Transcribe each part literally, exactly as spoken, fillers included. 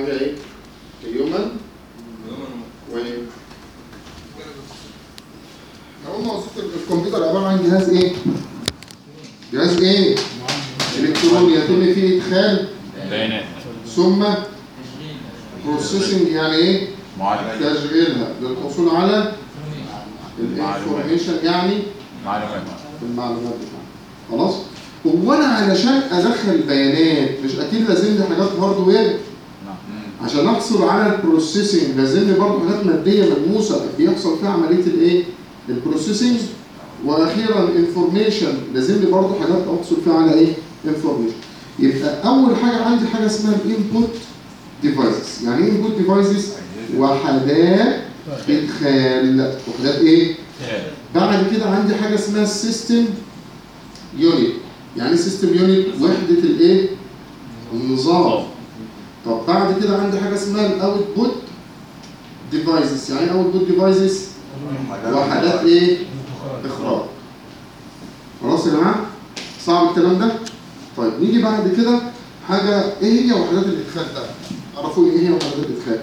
حاجه ايه؟ هيومن وايه؟ احنا قلنا وظيفه الكمبيوتر عباره عن جهاز ايه؟ جهاز ايه؟ الكتروني يتم فيه ادخال بيانات ثم بروسيسنج يعني ايه؟ تشغيلها للحصول على الانفورميشن يعني معلومات المعلومات بتاعتها. خلاص؟ هو انا علشان ادخل بيانات مش اكيد لازم لي حاجات هاردوير عشان احصل على البروسيسنج، لازم لي برضه حاجات ماديه ملموسه بيحصل فيها عمليه الايه؟ البروسيسنج. واخيرا انفورميشن لازم لي برضه حاجات احصل فيها على ايه؟ انفورميشن. يبقى اول حاجه عندي حاجه اسمها الانبوت ديفايسز. يعني ايه انبوت ديفايسز؟ وحدات ادخال. وحدات ايه؟ بعد كده عندي حاجه اسمها السيستم يونت. يعني سيستم يونت وحده الايه؟ النظام. طب بعد كده عندي حاجه اسمها الاوتبوت ديفايسز. يعني ايه اوتبوت ديفايسز؟ وحدات ايه؟ اخراج. خلاص يا جماعه؟ صعب الكلام ده؟ طيب نيجي بعد كده حاجه ايه هي وحدات الادخال ده؟ عرفوا ايه هي وحدات الادخال؟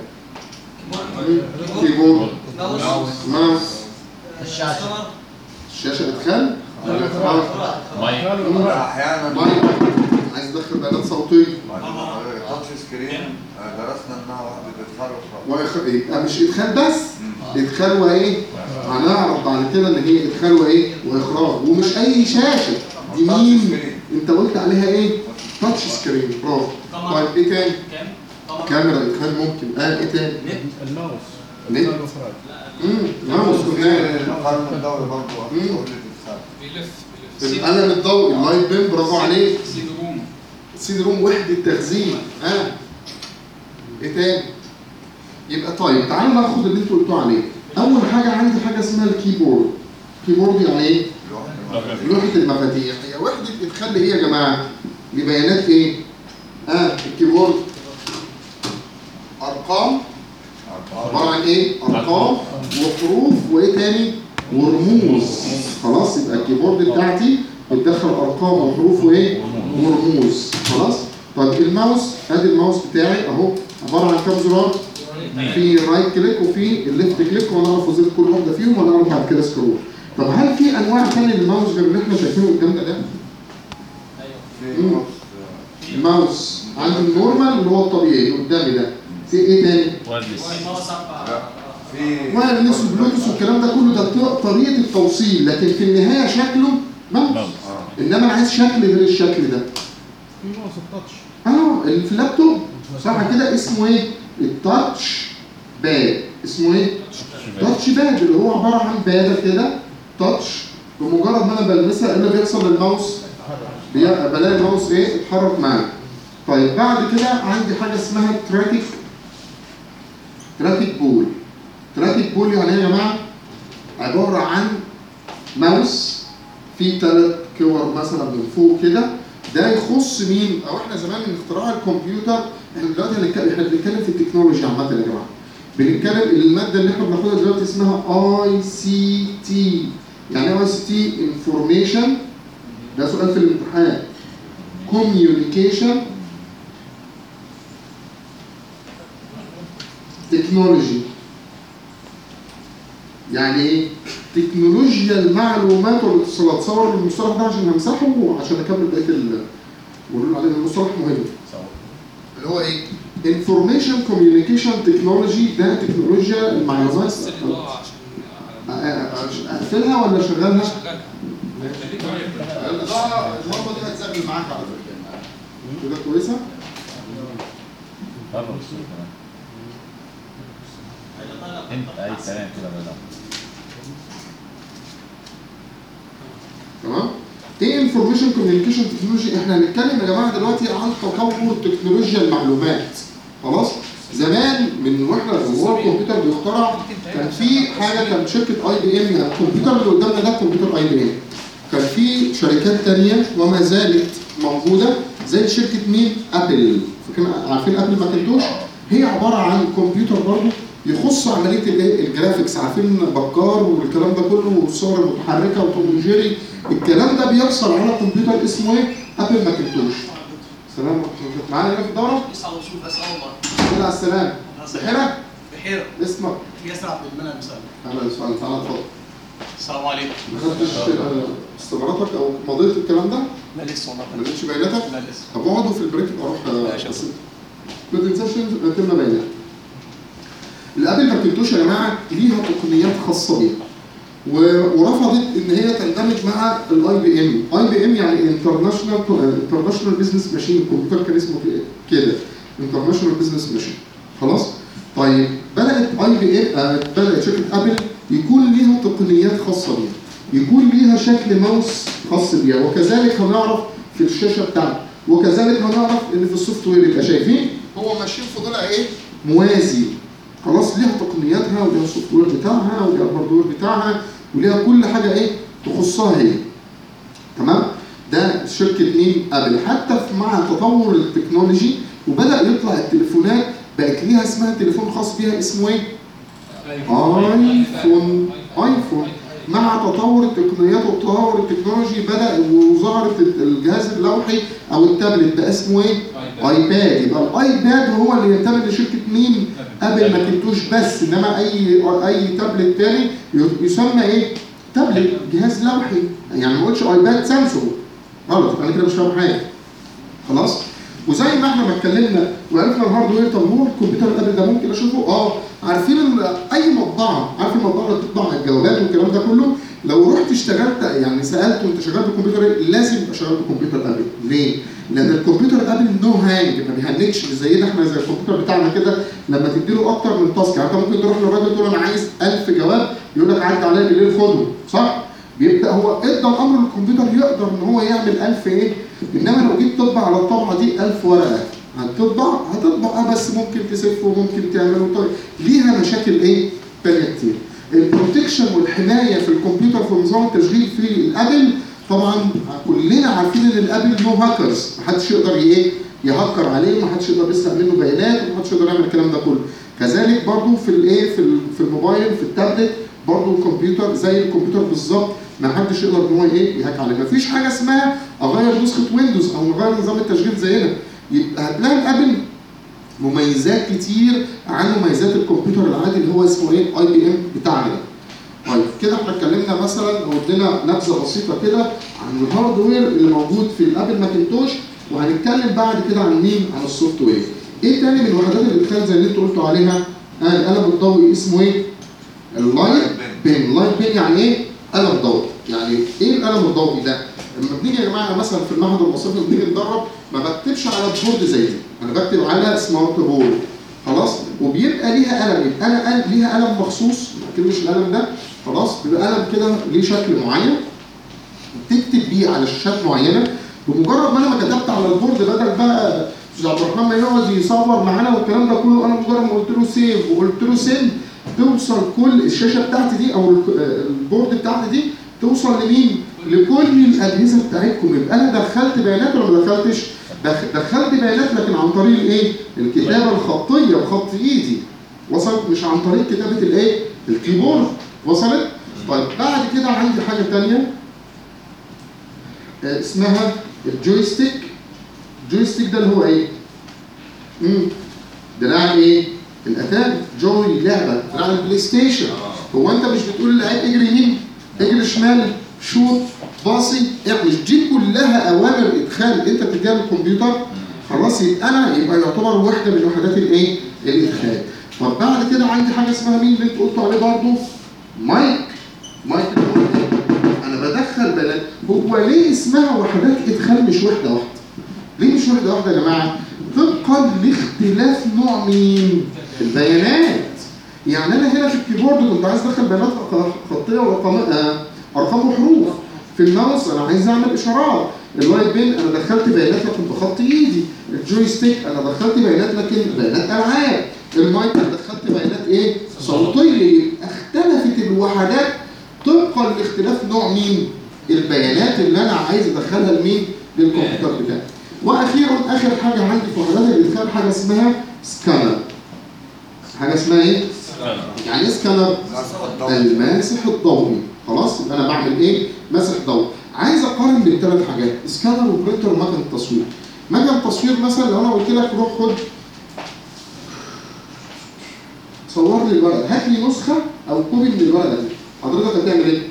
كيبورد، ماوس، الشاشة الشاشه ادخال ولا اخراج؟ مايك احيانا مايك عايز ادخل بيانات صوتيه تاتش سكرين درسنا انها وحده ادخال واخراج. واخراج. يبقى مش ادخال بس، ادخال وايه؟ هنعرف بعد كده ان هي ادخال وايه؟ واخراج. ومش اي شاشه دي مين؟ انت قلت عليها ايه؟ تاتش سكرين. برافو. طيب ايه تاني؟ كاميرا ادخال ممكن. اه ايه تاني؟ الماوس نت. ادخال واخراج. امم ماوس قلنا. القلم الدوري برضه وحده ادخال. بيلف بيلف القلم الضوئي اللايت بين. برافو عليك. سي دي روم السي روم وحده تخزين. اه ايه تاني؟ يبقى طيب تعالوا ناخد اللي انتوا قلتوا عليه. اول حاجه عندي حاجه اسمها الكيبورد. كيبورد يعني ايه؟ لوحه المفاتيح. هي وحده ادخال ايه يا جماعه؟ لبيانات ايه؟ اه الكيبورد ارقام. عباره عن ايه؟ ارقام وحروف وايه تاني؟ ورموز. خلاص يبقى الكيبورد بتاعتي بتدخل ارقام وحروف وايه؟ ورموز. خلاص؟ طيب الماوس، ادي الماوس بتاعي اهو عباره عن كام زرار؟ في رايت كليك وفي الليفت كليك، وانا اعرف وظيفه كل واحده فيهم وانا اعرف بعد كده سكرول. طب هل في انواع ثانيه للماوس غير اللي احنا شايفينه قدامنا ده؟ في الماوس عندي النورمال اللي هو الطبيعي قدامي ده. في ايه تاني؟ وايرلس في وايرلس وبلوتوث والكلام ده كله ده طريقه التوصيل، لكن في النهايه شكله ماوس. انما انا عايز شكل غير الشكل ده. في ماوس التاتش. اه اللي في اللابتوب صح كده اسمه ايه؟ التاتش باد. اسمه ايه؟ تاتش باد اللي هو عباره عن باده كده تاتش. بمجرد ما انا بلمسها ايه اللي بيحصل للماوس؟ بلاقي الماوس ايه؟ اتحرك معايا. طيب بعد كده عندي حاجه اسمها تراكيك تراكيك بول. تراكيك بول يعني ايه يا جماعه؟ عباره عن ماوس فيه ثلاث كور مثلا من فوق كده. ده يخص مين؟ او احنا زمان من اختراع الكمبيوتر، احنا دلوقتي هنتكلم احنا بنتكلم في التكنولوجيا عامه يا جماعه. بنتكلم الماده اللي احنا بناخدها دلوقتي اسمها اي سي تي. يعني ايه اي سي تي؟ انفورميشن، ده سؤال في الامتحان. كوميونيكيشن تكنولوجي. يعني ايه؟ تكنولوجيا المعلومات والاتصالات. صور المصطلح ده عشان همسحه وعشان اكمل بقيه ال ونقول عليه المصطلح مهم. اللي هو ايه؟ انفورميشن كوميونيكيشن تكنولوجي. ده تكنولوجيا المعلومات. اقفلها ولا اشغلها؟ شغالها الاضاءه اللمبه دي هتزغل معاك على فكره. كده كويسه؟ انت اي كلام كده بدأ. تمام؟ ايه انفورميشن كوميونيكيشن تكنولوجي؟ احنا هنتكلم يا جماعه دلوقتي عن تطور تكنولوجيا المعلومات. خلاص؟ زمان من واحنا هو الكمبيوتر بيخترع كان في حاجه كانت شركه اي بي ام. يعني الكمبيوتر اللي قدامنا ده كمبيوتر اي بي ام. كان في شركات ثانيه وما زالت موجوده زي شركه مين؟ ابل. عارفين ابل ماكنتوش؟ هي عباره عن كمبيوتر برضه يخص عمليه الايه؟ الجرافيكس. عارفين بكار والكلام ده كله والصور المتحركه وتوم وجيري. الكلام ده بيحصل على كمبيوتر اسمه ايه؟ ابل ماكنتوش. السلام ورحمه الله. معانا هنا في الدوره؟ يسعد وشوف اسال الله. الحمد على السلامه. بحيره؟ بحيره. اسمك؟ ياسر عبد المنعم مساء. اهلا وسهلا، تعالى اتفضل. السلام عليكم. ما خدتش استماراتك او مضيت الكلام ده؟ لا لسه والله. ما لقيتش بياناتك؟ لا لسه. طب اقعدوا في البريك اروح ماشي يا بس ما تنساش تتم بيانات. الابل ماكنتوش يا جماعه ليها تقنيات خاصه بيها. ورفضت ان هي تندمج مع الاي بي ام، اي بي ام يعني انترناشونال انترناشونال بزنس ماشين، الكمبيوتر كان اسمه كده انترناشونال بزنس ماشين. خلاص؟ طيب بدات اي بي ام بدات شركه ابل يكون ليها تقنيات خاصه بيها، يكون ليها شكل ماوس خاص بيها، وكذلك هنعرف في الشاشه بتاعتها، وكذلك هنعرف ان في السوفت وير يبقى شايفين هو ماشيين في ضلع ايه؟ موازي. خلاص ليها تقنياتها وليها السوفت وير بتاعها وليها الهاردوير بتاعها وليها كل حاجه ايه تخصها هي. تمام؟ ده شركه مين؟ ابل. حتى مع تطور التكنولوجي وبدا يطلع التليفونات بقت ليها اسمها تليفون خاص بيها اسمه ايه؟ ايفون. ايفون. مع تطور التقنيات وتطور التكنولوجي بدا وظهرت الجهاز اللوحي او التابلت بقى اسمه ايه؟ ايباد. يبقى الايباد هو اللي ينتمي لشركه مين؟ ابل ماكنتوش بس، انما اي اي تابلت تاني يسمى ايه؟ تابلت، جهاز لوحي. يعني ما اقولش ايباد سامسونج غلط، انا كده مش فاهم حاجه. خلاص؟ وزي ما احنا ما اتكلمنا وعرفنا الهاردوير، طب هو الكمبيوتر الابل ده ممكن اشوفه؟ اه عارفين اي مطبعه، عارف المطبعه اللي بتطبع الجوابات والكلام ده كله، لو رحت اشتغلت يعني سالته انت شغال بكمبيوتر ايه؟ لازم يبقى شغال بكمبيوتر ابل. ليه؟ لان الكمبيوتر ابل نو هانج، ما بيهنكش زينا احنا زي الكمبيوتر بتاعنا كده لما تديله اكتر من تاسك. يعني انت ممكن تروح للراجل تقول له انا عايز ألف جواب يقول لك عدى عليا بالليل خده، صح؟ بيبدا هو ادى الامر للكمبيوتر يقدر ان هو يعمل ألف ايه؟ انما لو جيت تطبع على الطبعه دي ألف ورقه هتطبع هتطبع اه بس ممكن تسف وممكن تعمل وطيب. ليها مشاكل ايه؟ تانية كتير. البروتكشن والحمايه في الكمبيوتر في نظام التشغيل في الابل طبعا كلنا عارفين ان الابل نو هاكرز، محدش يقدر ايه؟ يهكر عليه، ومحدش يقدر يسرق منه بيانات، ومحدش يقدر يعمل الكلام ده كله. كذلك برضو في الايه؟ في في الموبايل في التابلت برضو الكمبيوتر زي الكمبيوتر بالظبط، ما حدش يقدر ان هو ايه؟ يهاك عليه. مفيش حاجه اسمها اغير نسخه ويندوز او نغير نظام التشغيل زينا. يبقى هتلاقي الابل مميزات كتير عن مميزات الكمبيوتر العادي اللي هو اسمه ايه؟ اي بي ام بتاعنا ده. طيب كده احنا اتكلمنا مثلا او ادينا نبذه بسيطه كده عن الهاردوير اللي موجود في الابل ماكنتوش، وهنتكلم بعد كده عن مين؟ عن السوفت وير. ايه تاني من وحدات الادخال زي اللي انتوا قلتوا عليها؟ آه القلم الضوئي اسمه ايه؟ اللايت بين. اللايت بين يعني ايه؟ قلم ضوئي. يعني ايه القلم الضوئي ده؟ لما بنيجي يا جماعه مثلا في المعهد الوظيفي بنيجي ندرب ما بكتبش على بورد زي دي، انا بكتب على سمارت بورد. خلاص؟ وبيبقى ليها قلم، يبقى انا ليها قلم مخصوص، ما بكتبش القلم ده، خلاص؟ بيبقى قلم كده ليه شكل معين بتكتب بيه على شاشات معينه، بمجرد ما انا ما كتبت على البورد بدل بقى استاذ عبد الرحمن ما يقعد يصور معانا والكلام ده كله، انا مجرد ما قلت له سيف وقلت له سند توصل كل الشاشه بتاعتي دي او البورد بتاعتي دي توصل لمين؟ لكل الاجهزه بتاعتكم. يبقى انا دخلت بيانات ولا ما دخلتش؟ دخلت بيانات لكن عن طريق الايه؟ الكتابه الخطيه بخط ايدي. وصلت؟ مش عن طريق كتابه الايه؟ الكيبورد. وصلت؟ طيب بعد كده عندي حاجه ثانيه اسمها الجويستيك. الجويستيك ده اللي هو ايه؟ امم دراع ايه؟ الاتاري، جوي لعبه، دراع البلاي ستيشن. هو انت مش بتقول للعيب اجري يمين، اجري شمال، شوط، باصي، يعني مش دي كلها اوامر ادخال انت بتديها للكمبيوتر؟ خلاص يبقى انا يبقى يعتبر واحده من وحدات الايه؟ الادخال. طب بعد كده عندي حاجه اسمها مين اللي انت قلتوا عليه برضه؟ مايك. مايك انا بدخل بيانات. هو ليه اسمها وحدات ادخال مش وحده واحده؟ ليه مش وحده واحده يا جماعه؟ طبقا لاختلاف نوع مين؟ البيانات. يعني انا هنا في الكيبورد كنت عايز ادخل بيانات خطيه ورقم آه ارقام وحروف. في الماوس انا عايز اعمل اشارات. اللايت بين انا دخلت بيانات لكن بخط ايدي. الجويستيك انا دخلت بيانات لكن بيانات العاب. المايك انا دخلت بيانات ايه؟ صوتيه. اختلفت الوحدات طبقا لاختلاف نوع مين؟ البيانات اللي انا عايز ادخلها لمين؟ للكمبيوتر بتاعي. واخيرا اخر حاجه عندي في وحدات الادخال حاجه اسمها سكانر. حاجه اسمها ايه؟ يعني ايه سكانر؟ الماسح الضوئي. خلاص؟ يبقى انا بعمل ايه؟ ماسح ضوئي. عايز اقارن بين ثلاث حاجات، سكانر وبرينتر ومكنه التصوير. مكان التصوير مثلا لو انا قلت لك روح خد صور لي الورقه، هات لي نسخه او كوبي من الورقه دي، حضرتك هتعمل ايه؟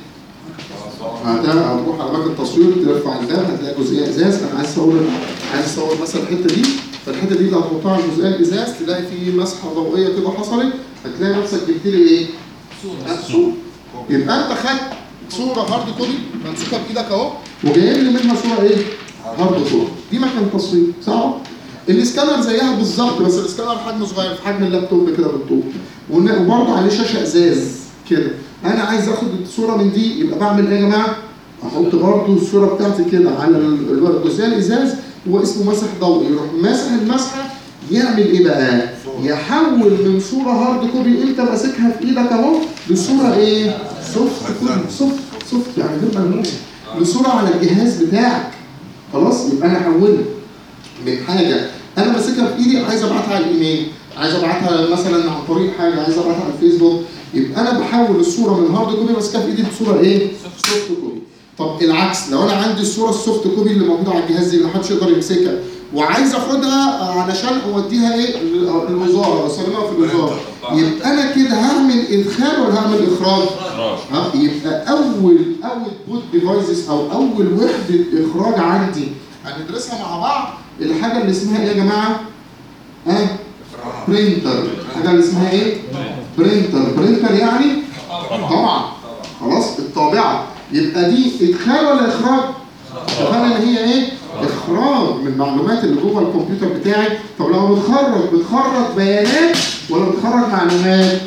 هتروح على مكان التصوير ترفع الباب هتلاقي جزئيه ازاز، انا عايز اصور عايز اصور مثلا الحته دي، فالحته دي اللي هتحطها على الجزئيه الازاز تلاقي في مسحه ضوئيه كده حصلت، هتلاقي نفسك جبت لي ايه؟ صوره صوره. يبقى انت خدت صوره هارد كوبي ممسوكه بايدك اهو وجايب لي منها صوره ايه؟ هارد كوبي. دي مكان التصوير صح؟ الاسكانر زيها بالظبط بس الاسكانر حجمه صغير في حجم اللابتوب كده بالطول وبرضه عليه شاشه ازاز كده. انا عايز اخد الصوره من دي يبقى بعمل ايه يا جماعه؟ احط برضه الصوره بتاعتي كده على الجزئيه الازاز واسمه مسح ضوئي، يروح ماسح المسحه يعمل ايه بقى؟ يحول من صوره هارد كوبي انت ماسكها في ايدك اهو لصوره ايه؟ سوفت كوبي، سوفت سوفت يعني غير ملموسه، لصوره على الجهاز بتاعك. خلاص؟ يبقى انا حولت من حاجه انا ماسكها في ايدي عايز ابعتها على الايميل، عايز ابعتها مثلا عن طريق حاجه، عايز ابعتها على الفيسبوك، يبقى انا بحول الصوره من هارد كوبي ماسكها في ايدي لصوره ايه؟ سوفت كوبي. طب العكس لو انا عندي الصوره السوفت كوبي اللي موجوده على الجهاز دي اللي محدش يقدر يمسكها وعايز اخدها علشان اوديها ايه؟ للوزاره اسلمها في الوزاره، يبقى انا كده هعمل ادخال ولا هعمل اخراج؟ ها يبقى اول اول بوت ديفايسز او اول وحده اخراج عندي هندرسها مع بعض الحاجه اللي اسمها ايه يا جماعه؟ ها؟ أه؟ برينتر. الحاجه اللي اسمها ايه؟ برينتر. برينتر يعني طبعا خلاص الطابعه. يبقى دي ادخال ولا اخراج؟ ادخال اللي هي ايه؟ اخراج من المعلومات اللي جوه الكمبيوتر بتاعي. طب لو بتخرج بتخرج بيانات ولا بتخرج معلومات؟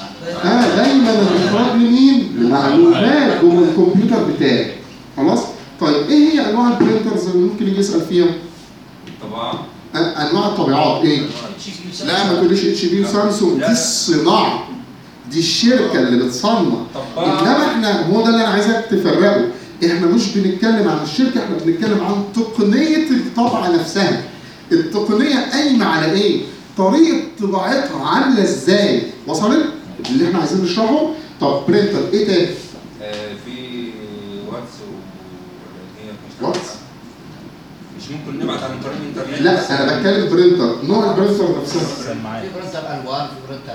اه دايما الاخراج لمين؟ لمعلومات جوه الكمبيوتر بتاعي. خلاص؟ طيب ايه هي انواع البرينترز اللي ممكن يجي يسال فيها؟ طبعا انواع الطبيعات ايه؟ لا ما تقوليش اتش بي وسامسونج، دي الصناعه، دي الشركه اللي بتصنع. انما احنا هو ده اللي انا عايزك تفرقه، احنا مش بنتكلم عن الشركه، احنا بنتكلم عن تقنيه الطبعه نفسها. التقنيه قايمه على ايه؟ طريقه طباعتها عامله ازاي؟ وصلت؟ اللي احنا عايزين نشرحه. طب برينتر ايه تاني؟ آه في واتس و هي واتس؟ مش ممكن نبعت عن طريق الانترنت؟ لا انا بتكلم برينتر، نوع البرينتر نفسها. سماعات. في برنتر الوان، في برنتر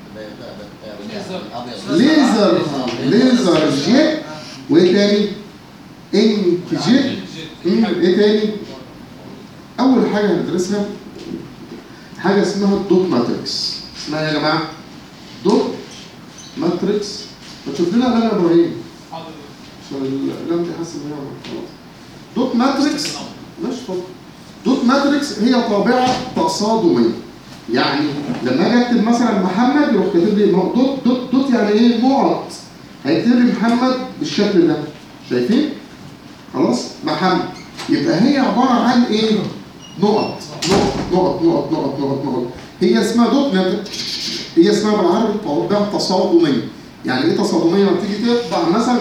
ليزر ليزر جيت وايه تاني؟ انك جيت. ايه تاني؟ اول حاجه هندرسها حاجه اسمها الدوت ماتريكس. اسمها يا جماعه دوت ماتريكس. ما تشوف لنا انا ابراهيم عشان الاعلام دي حاسس ان هي خلاص. دوت ماتريكس ماشي اتفضل. دوت ماتريكس هي طابعه تصادميه، يعني لما اجي اكتب مثلا محمد يروح كاتب لي دوت دوت دوت يعني ايه؟ نقط. هيكتب لي محمد بالشكل ده، شايفين؟ خلاص؟ محمد. يبقى هي عباره عن ايه؟ نقط نقط نقط نقط نقط نقط نقط. هي اسمها دوت ماتريكس، هي اسمها بالعربي طابعه تصادميه. يعني ايه تصادميه؟ لما تيجي تطبع مثلا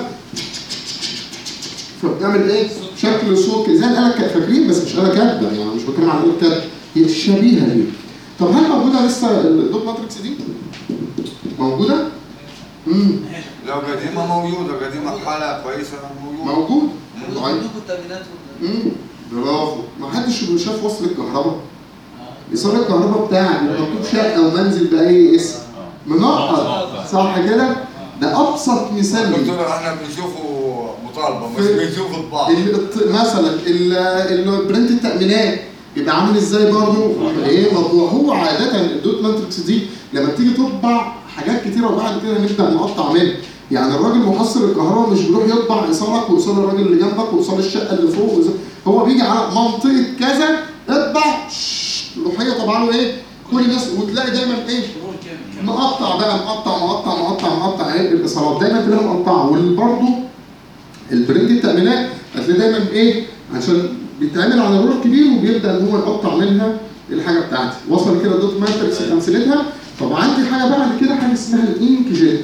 فبتعمل ايه؟ شكل صوت كده زي الآلة فاكرين بس مش آلة كاتبه، يعني مش بتكلم عن آلة كاتبه، هي شبيهه ليه. طب هل موجوده لسه الدوت ماتريكس دي؟ موجوده؟ امم لو قديمه موجوده، قديمه بحالها كويسه موجوده. موجود؟ عندكم التأمينات امم برافو. ما حدش شاف وصل الكهرباء؟ ايصال الكهرباء بتاعك مكتوب شقه ومنزل باي اسم منقط صح كده؟ ده ابسط مثال. دكتور احنا بنشوفه مطالبه مش بنشوفه طباعه. مثلا البرنت التامينات يبقى عامل ازاي برضه؟ ايه موضوع هو عاده الدوت ماتريكس دي لما بتيجي تطبع حاجات كتيره وبعد كده نبدا نقطع منها. يعني الراجل محصل الكهرباء مش بيروح يطبع ايصالك وايصال الراجل اللي جنبك وايصال الشقه اللي فوق، هو بيجي على منطقه كذا اطبع روح هي طبعا له ايه؟ كل الناس وتلاقي دايما ايه؟ مقطع بقى مقطع مقطع مقطع مقطع ايه؟ الايصالات دايما تلاقيها مقطعه. وبرده البرنت التامينات هتلاقي دايما ايه؟ عشان بيتعمل على رول كبير وبيبدا ان هو يقطع منها الحاجه بتاعتي. وصل كده دوت ماتريكس امثلتها. طب عندي حاجه بعد كده حاجه اسمها الانك جيت.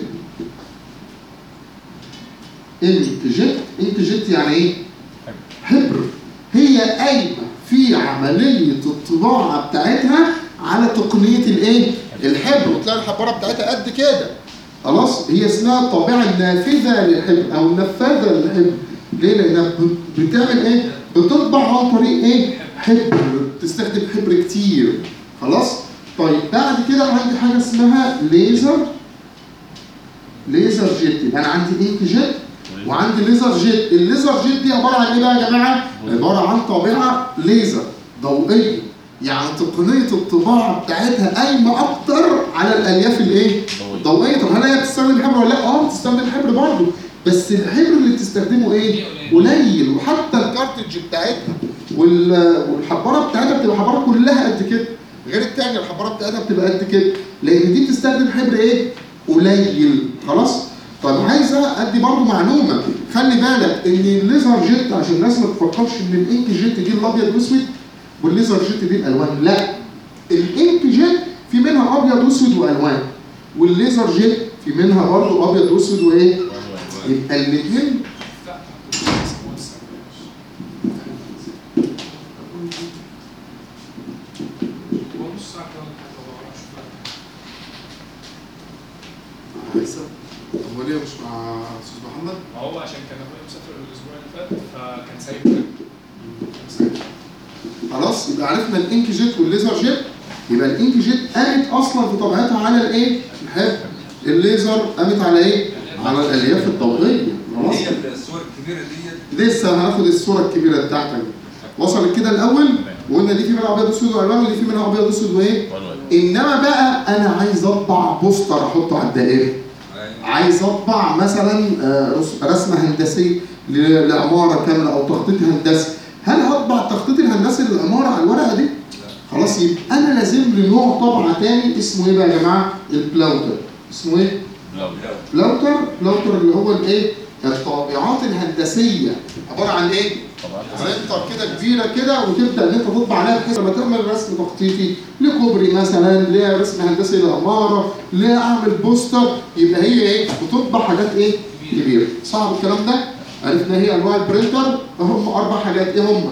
انك جيت، انك جيت يعني ايه؟ حبر. هي قايمه في عمليه الطباعه بتاعتها على تقنيه الايه؟ الحبر. وتلاقي الحباره بتاعتها قد كده. خلاص؟ هي اسمها الطابعه النافذه للحبر او النفاذه للحبر. ليه؟ لانها بتعمل ايه؟ بتطبع عن طريق ايه؟ حبر، بتستخدم حبر كتير. خلاص؟ طيب بعد كده عندي حاجه اسمها ليزر ليزر جيت. يبقى انا عندي انك جيت وعندي ليزر جيت. الليزر جيت دي عباره عن ايه بقى يا جماعه؟ عباره عن طابعه ليزر ضوئيه، يعني تقنيه الطباعه بتاعتها قايمه اكتر على الالياف الايه؟ الضوئيه. طب هل هي بتستخدم حبر ولا لا؟ اه بتستخدم حبر برضه، بس الحبر اللي بتستخدمه ايه؟ قليل. وحتى الكارتج بتاعتها والحباره بتاعتها بتبقى حباره كلها قد كده، غير الثانيه الحباره بتاعتها بتبقى قد كده، لان دي بتستخدم حبر ايه؟ قليل. خلاص؟ طب عايزه ادي برضه معلومه، خلي بالك ان الليزر جيت عشان الناس ما تفكرش ان الانك جيت دي الابيض واسود والليزر جيت دي الالوان، لا. الانك جيت في منها ابيض واسود والوان، والليزر جيت في منها برضه ابيض واسود وايه؟ يبقى الاثنين هو ليه مش مع استاذ محمد؟ ما هو عشان كان اخويا مسافر الاسبوع اللي فات فكان سايب خلاص. يبقى عرفنا الانك جيت والليزر جيت. يبقى الانك جيت قامت اصلا في طبيعتها على الايه؟ الحبر. الليزر قامت على ايه؟ على الالياف الضوئيه. خلاص؟ هي الصور الكبيره ديت لسه هناخد الصوره الكبيره بتاعتك. وصلت كده الاول؟ وقلنا دي في منها ابيض واسود والوان ودي في منها ابيض واسود وايه؟ انما بقى انا عايز اطبع بوستر احطه على الدائره. عايز اطبع مثلا رسمه هندسيه لعماره كامله او تخطيط هندسي. هل هطبع التخطيط الهندسي للعماره على الورقه دي؟ خلاص. يبقى انا لازم لي نوع طبعه ثاني اسمه ايه بقى يا جماعه؟ البلاوتر. اسمه ايه؟ بلاوتر. بلاوتر اللي هو الايه؟ الطابعات الهندسيه. عباره عن ايه؟ برينتر كده كبيره كده وتبدا ان انت تطبع عليها بحيث لما تعمل رسم تخطيطي لكوبري مثلا، لرسم هندسي لعماره، لاعمل بوستر، يبقى هي ايه؟ بتطبع حاجات ايه؟ كبيره. صعب الكلام ده؟ عرفنا هي انواع البرينتر، هم اربع حاجات. ايه هم؟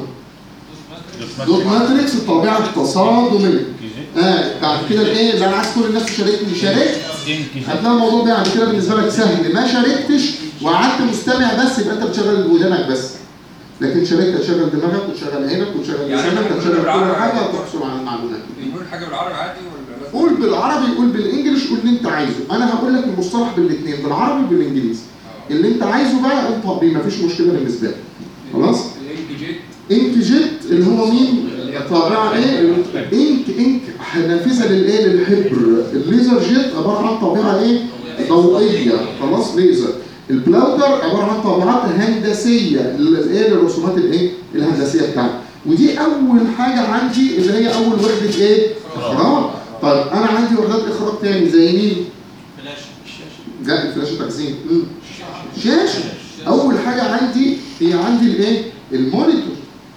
دوت ماتريكس الطابعه التصادميه. اه بعد كده الايه؟ اللي انا عايز كل الناس تشاركني شارك. هتلاقي الموضوع بعد كده بالنسبه لك سهل. ما شاركتش وقعدت مستمع بس يبقى انت بتشغل ودانك بس. لكن شاركت هتشغل دماغك وتشغل عينك وتشغل لسانك وتشغل كل حاجه وتحصل على المعلومات. بيقول حاجه بالعربي عادي ولا قول بالعربي، قول بالانجلش، قول اللي انت عايزه. انا هقول لك المصطلح بالاثنين، بالعربي وبالانجليزي. اللي انت عايزه بقى انطق بيه، مفيش مشكله بالنسبه لك. خلاص؟ الانك جيت انك جيت اللي هو مين؟ طابعه ايه؟ انك انك نافذه للايه؟ للحبر. الليزر جيت عباره عن طابعه ايه؟ ضوئيه. خلاص؟ ليزر. البلاوتر عباره عن طابعات هندسيه الايه؟ للرسومات الايه؟ الهندسيه بتاعتي. ودي اول حاجه عندي اللي هي اول وحده ايه؟ اخراج. طيب انا عندي وحدات اخراج تاني زي مين؟ فلاش الشاشه. لا الفلاشه تخزين. شاشه. اول حاجه عندي هي عندي الايه؟ المونيتور.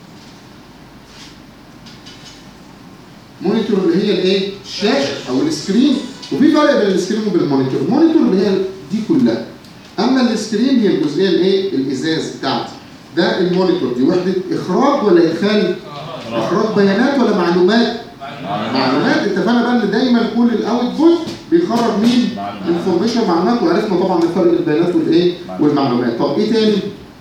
مونيتور اللي هي الايه؟ الشاشه او السكرين. وفي فرق بين السكرين وبين المونيتور. المونيتور اللي هي دي كلها. اما السكرين هي الجزئيه الايه؟ الازاز بتاعتي. ده المونيتور. دي وحده اخراج ولا ادخال؟ اخراج بيانات ولا معلومات؟ معلومات. اتفقنا بقى ان دايما كل الاوتبوت بيخرج مين؟ انفورميشن، معلومات. وعرفنا طبعا الفرق البيانات والايه؟ والمعلومات. طب ايه تاني؟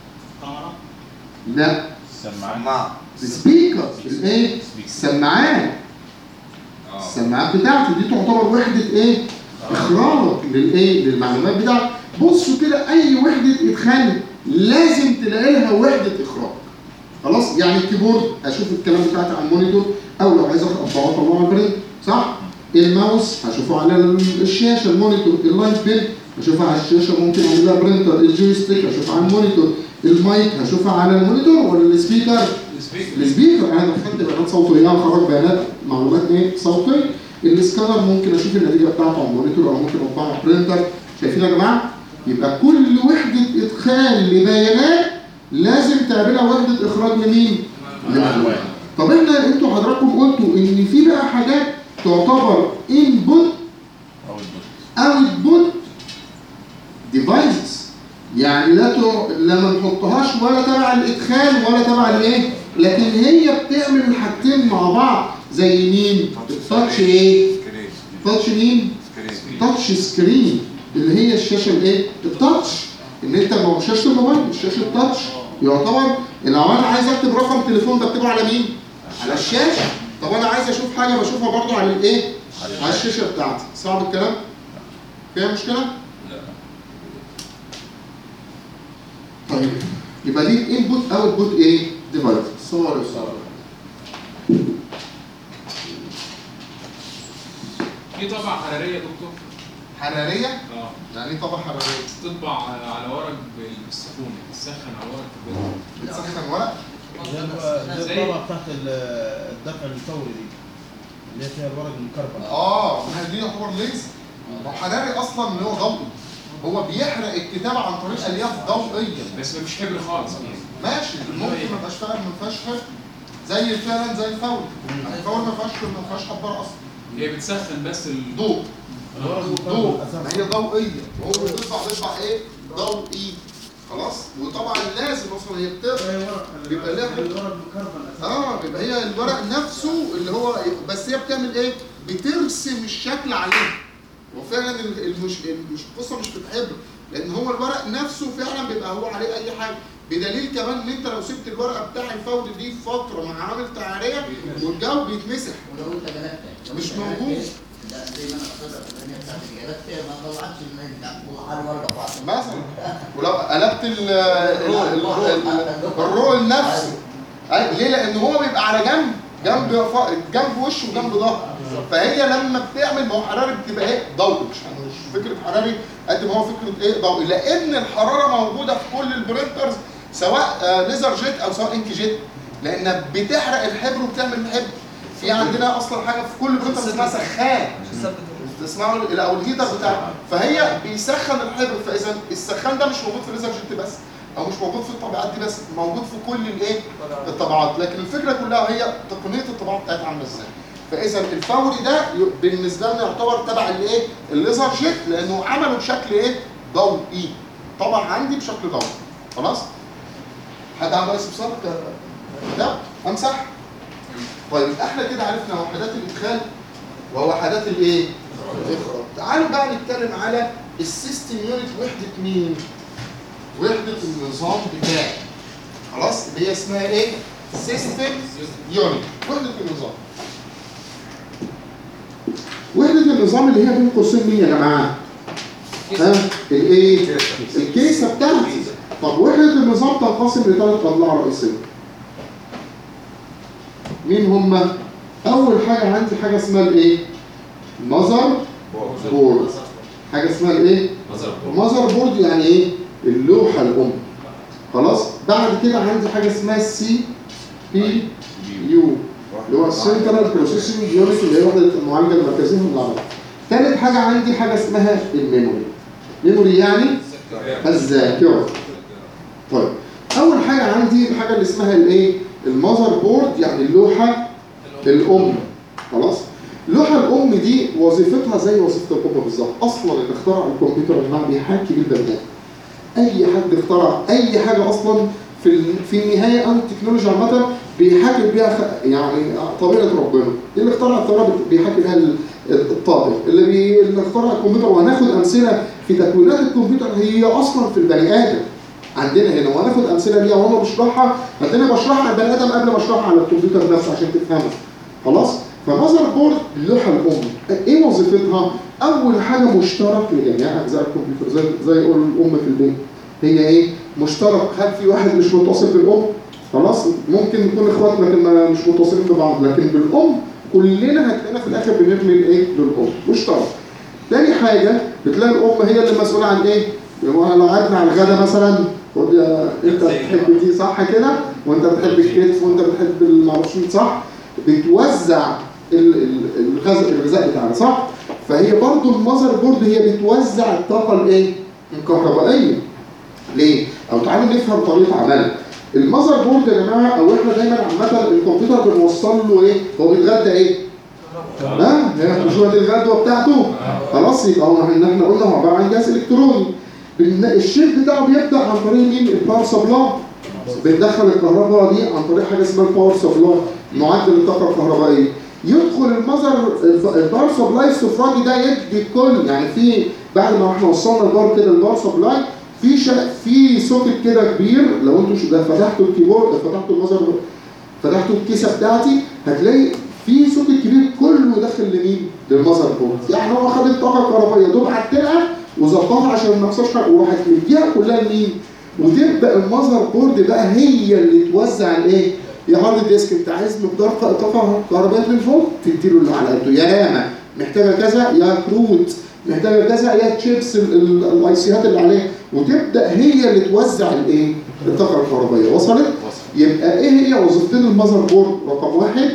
لا سماعه. السبيكر. الايه؟ السماعات. السماعات بتاعتي دي تعتبر وحده ايه؟ اخراج للايه؟ للمعلومات بتاعتي. بصوا كده اي وحده ادخال لازم تلاقي لها وحده اخراج. خلاص؟ يعني الكيبورد اشوف الكلام بتاعتي على المونيتور، او لو عايز اطبعه اطلعه على البرنت، صح؟ الماوس هشوفه على الشاشه المونيتور. اللايت بين هشوفها على الشاشه، ممكن اعمل لها برينتر. الجويستيك هشوفها على المونيتور. المايك هشوفها على المونيتور ولا السبيكر؟ السبيكر. انا دخلت بيانات صوتيه وخرج بيانات معلومات ايه؟ صوتيه. السكانر ممكن اشوف النتيجه بتاعته على المونيتور او ممكن اطبعها على برينتر. شايفين يا جماعه؟ يبقى كل وحده ادخال لبيانات لازم تعملها وحده اخراج لمين؟ لمعلومات. طب احنا انتوا حضراتكم قلتوا ان في بقى حاجات تعتبر انبوت اوتبوت ديفايسز، يعني لا لما نحطهاش ولا تبع الادخال ولا تبع الايه، لكن هي بتعمل الحاجتين مع بعض. زي مين؟ التاتش ايه؟ التاتش مين؟ تاتش سكرين اللي هي الشاشه الايه؟ التاتش. ان انت ما هو شاشه الموبايل، الشاشه التاتش يعتبر. لو انا عايز اكتب رقم تليفون بكتبه على مين؟ على الشاشه. طب انا عايز اشوف حاجه بشوفها برضو على الايه؟ على الشاشه بتاعتي. صعب الكلام؟ فيها مشكله؟ لا. طيب يبقى دي انبوت اوتبوت ايه؟ ديفايس. صور الصور. في طبعة حرارية يا دكتور؟ حراريه؟ اه يعني ايه طبعا حراريه؟ تطبع على ورق بالسخونة، تسخن على ورق بالبيض. بتسخن ورق؟ دي الطبقة بتاعت الدفع الفوري دي اللي هي فيها الورق المكربل. اه ما هي دي يعتبر ليزر. ما هو حراري اصلا اللي هو ضوئي. هو بيحرق الكتابه عن طريق الياف ضوئيه. بس مفيش حبر خالص فيه. ماشي ممكن ما يبقاش فعلا ما فيهاش حبر. زي فعلا زي الفور. الفور ما فيهاش ما فيهاش حبار اصلا. هي بتسخن بس ال ضوء. الورق ضوء. المكربل ما هي ضوئيه. وهو بيطبع بيطبع ايه؟ ضوئي. خلاص؟ وطبعا لازم اصلا هي بتقرا بيبقى لها الورق المكربل اه بيبقى هي الورق نفسه اللي هو بس هي بتعمل ايه؟ بترسم الشكل عليه. وفعلا المش... مش القصه مش في الحبر، لان هو الورق نفسه فعلا بيبقى هو عليه اي حاجه، بدليل كمان ان انت لو سبت الورقه بتاع الفور دي فتره مع عامل تعريه والجو بيتمسح. ولو انت جلدت مش موجود. لا زي ما انا قصدت الثانيه بتاعت جلدت ما طلعتش على الورقه بتاعتك مثلا ولو قلبت ال الرول نفسه. أي ليه؟ لان هو بيبقى على جنب جنب ف... جنب وشه وجنب ظهره. فهي لما بتعمل ما هو حراري بتبقى ايه؟ ضوء. مش مش فكره حراري قد ما هو فكره ايه؟ ضوء. لان الحراره موجوده في كل البرينترز سواء آه ليزر جيت او سواء انك جيت، لان بتحرق الحبر وبتعمل الحبر. في عندنا اصلا حاجه في كل برينتر اسمها سخان. تسمعوا او الهيتر بتاعه، فهي بيسخن الحبر. فاذا السخان ده مش موجود في ليزر جيت بس او مش موجود في الطبيعات دي بس، موجود في كل الايه؟ الطبعات. لكن الفكره كلها هي تقنيه الطباعه بتاعتها عامله ازاي. فاذا الفوري ده بالنسبه لنا يعتبر تبع الايه؟ الليزر جيت، لانه عمله بشكل ايه؟ ضوئي. طبعا عندي بشكل ضوئي. خلاص؟ حد عنده استفسار؟ ده امسح؟ طيب احنا كده عرفنا وحدات الادخال ووحدات الايه؟ الاخراج. تعالوا بقى نتكلم على السيستم يونت. وحده مين؟ وحده النظام بتاعي. خلاص؟ اللي هي اسمها ايه؟ سيستم يونت. وحده النظام. وحده النظام اللي هي بين قوسين مين يا جماعه؟ ها؟ الايه؟ الكيسه بتاعتي. طب وحده النظام تنقسم لثلاث اضلاع رئيسيه. مين هم؟ اول حاجه عندي حاجه اسمها الايه؟ ماذر بورد. حاجه اسمها الايه؟ ماذر بورد يعني ايه؟ اللوحه الام. خلاص؟ بعد كده عندي حاجه اسمها السي بي يو اللي هو السنترال بروسيسنج يونت، اللي هي وحده المعالجه المركزيه من العضله. ثالث حاجه عندي حاجه اسمها الميموري. ميموري يعني الذاكره. طيب اول حاجه عندي الحاجه اللي اسمها الايه؟ الماذر بورد يعني اللوحه الام. خلاص؟ اللوحه الام دي وظيفتها زي وظيفه الام بالظبط. اصلا اللي اخترع الكمبيوتر يا جماعه بيحاكي بالبني ادم. اي حد اخترع اي حاجه اصلا في في النهايه او التكنولوجيا عامه بيحاكي بيها يعني طبيعه ربنا. اللي اخترع الطائره بيحاكي بيها الطائر. اللي بي... اللي اخترع الكمبيوتر، وهناخد امثله في تكوينات الكمبيوتر هي اصلا في البني ادم عندنا هنا، وهناخد امثله ليها وانا بشرحها. هتلاقيني بشرحها على البني ادم قبل ما اشرحها على الكمبيوتر نفسه عشان تفهمها. خلاص؟ فماذر بورد اللوحه الام ايه وظيفتها؟ اول حاجه مشترك لجميع اجزاء الكمبيوتر، زي زي يقول الام في البيت. هي ايه؟ مشترك. هل في واحد مش متصل بالام؟ خلاص؟ ممكن نكون اخوات لكن مش متصلين ببعض، لكن بالام كلنا هتلاقينا في الاخر بنرمي الايه؟ للام. مشترك. تاني حاجه بتلاقي الام هي اللي مسؤوله عن ايه؟ لو قعدنا على الغدا مثلا خد انت بتحب دي صح كده؟ وانت بتحب الكتف وانت بتحب المعرفش صح؟ بتوزع الغذاء الغذاء بتاعنا صح؟ فهي برضو الماذر بورد هي بتوزع الطاقه الايه؟ الكهربائيه. ليه؟ او تعالوا نفهم طريقه عملها. الماذر بورد يا جماعه او احنا دايما عامه الكمبيوتر بنوصل له ايه؟ هو بيتغدى ايه؟ ها؟ هنا مش هو دي الغدوه بتاعته؟ خلاص يبقى هو ان احنا قلنا هو عباره عن جهاز الكتروني. الشيف بتاعه بيبدا عن طريق مين؟ الباور سبلاي. بندخل الكهرباء دي عن طريق حاجه اسمها الباور سبلاي، معدل الطاقه الكهربائيه. يدخل المذر الباور سبلاي السفراجي ده يدي كل يعني في بعد ما احنا وصلنا الباور كده الباور سبلاي في شا... في سوكت كده كبير. لو انتوا فتحتوا الكيبورد فتحتوا المذر فتحت الكيسه بتاعتي هتلاقي في سوكت كبير كله داخل لمين؟ للمذر بورد. يعني هو خد الطاقه الكهربائيه دوب عدلها وظبطها عشان ما يحصلش حاجه وراحت مديها كلها لمين؟ وتبدا المذر بورد بقى هي اللي توزع الايه؟ يا هارد ديسك انت عايز مقدار طاقه كهربائيه من فوق تديله اللي على قده، يا رامه محتاجه كذا، يا كروت محتاجه كذا، يا تشيبس الاي سيات اللي عليه، وتبدا هي اللي توزع الايه؟ الطاقه الكهربائيه. وصلت؟ يبقى ايه هي وظيفتين المذر بورد؟ رقم واحد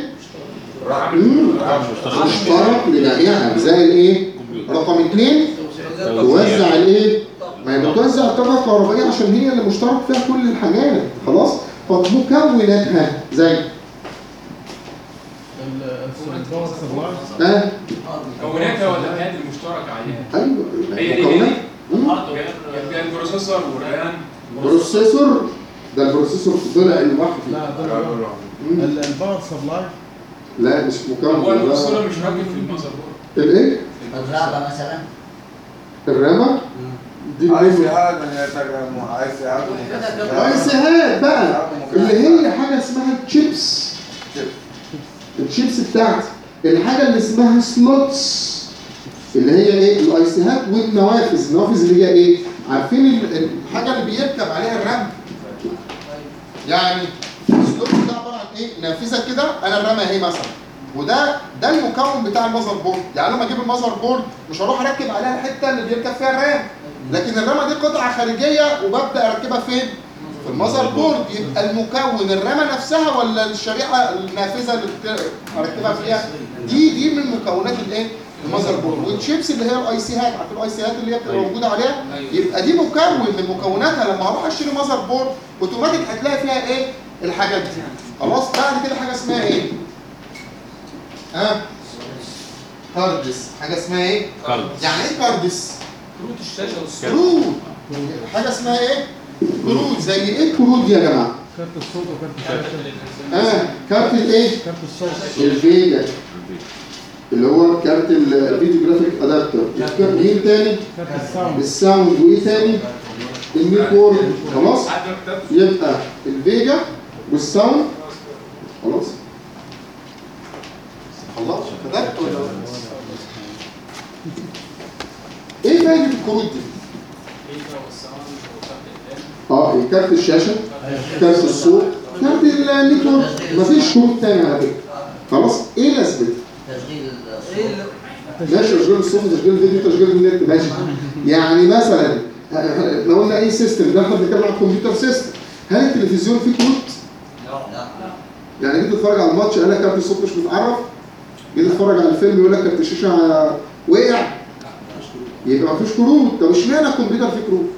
مشترك لجميع اجزاء الايه؟ رقم اثنين توزع الايه؟ ما هي بتوزع الطاقه الكهربائيه عشان هي اللي مشترك فيها كل الحاجات، خلاص؟ فمكوناتها زي الباور سبلاي اه مكوناتها ولا الهاد المشترك عليها؟ ايوه هي دي مكونات كان البروسيسور والرام. بروسيسور، ده البروسيسور طلع لوحده. لا ده الباور سبلاي لا مش مكون. هو البروسيسور مش راكب في المذر بورد. الايه؟ الرابع مثلا الرامه دي اي سي هاد من يتكلم اي سي هاد اي سي هاد بقى اللي هي حاجه اسمها الشيبس. الشيبس بتاعتي الحاجه اللي اسمها سلوتس اللي هي ايه؟ الاي سي هات والنوافذ. النوافذ اللي هي ايه؟ عارفين الحاجه اللي بيركب عليها الرام؟ يعني السلوت ده عباره عن ايه؟ نافذه كده، انا الرام اهي مثلا، وده ده المكون بتاع المذر بورد. يعني لما اجيب المذر بورد مش هروح اركب عليها الحته اللي بيركب فيها الرام، لكن الرامه دي قطعه خارجيه وببدا اركبها فين؟ في المذر بورد. يبقى المكون الرامه نفسها ولا الشريحه النافذه اللي اركبها فيها؟ دي دي من مكونات الايه؟ المذر بورد. والشيبس اللي هي الاي سي هات، عارفين الاي سي هات اللي هي بتبقى موجوده عليها؟ يبقى دي مكون من مكوناتها. لما هروح اشتري مذر بورد اوتوماتيك هتلاقي فيها ايه؟ الحاجات دي. خلاص؟ بعد كده حاجه اسمها ايه؟ ها؟ كاردس. حاجه اسمها ايه؟ كاردس. يعني ايه كاردس؟ كروت الشاشه والصوت. كروت. حاجه اسمها ايه؟ كروت. زي ايه الكروت دي يا جماعه؟ كارت الصوت وكارت الشاشه. اه كارت الايه؟ كارت الصوت. الفيجا اللي هو كارت الفيديو جرافيك ادابتر. مين تاني؟ كارت الساوند. الساوند. وايه تاني؟ النيتورك. خلاص؟ يبقى الفيجا والساوند. خلاص؟ خلاص كتبت ولا ايه فايده الكروت دي؟ اه كارت الشاشه، كارت الصوت، كارت النيتورك. مفيش كروت تاني على فكره. خلاص؟ ايه لازمتها؟ تشغيل ماشي، تشغيل الصوت، تشغيل الفيديو، تشغيل النت، ماشي. يعني مثلا لو قلنا اي سيستم، ده احنا بنتكلم عن كمبيوتر سيستم، هل التلفزيون فيه كروت؟ لا. يعني جيت تتفرج على الماتش قال لك كارت الصوت مش متعرف؟ جيت تتفرج على الفيلم يقول لك كارت الشاشه وقع؟ يبقى مفيش كروت. طب اشمعنى الكمبيوتر فيه كروت؟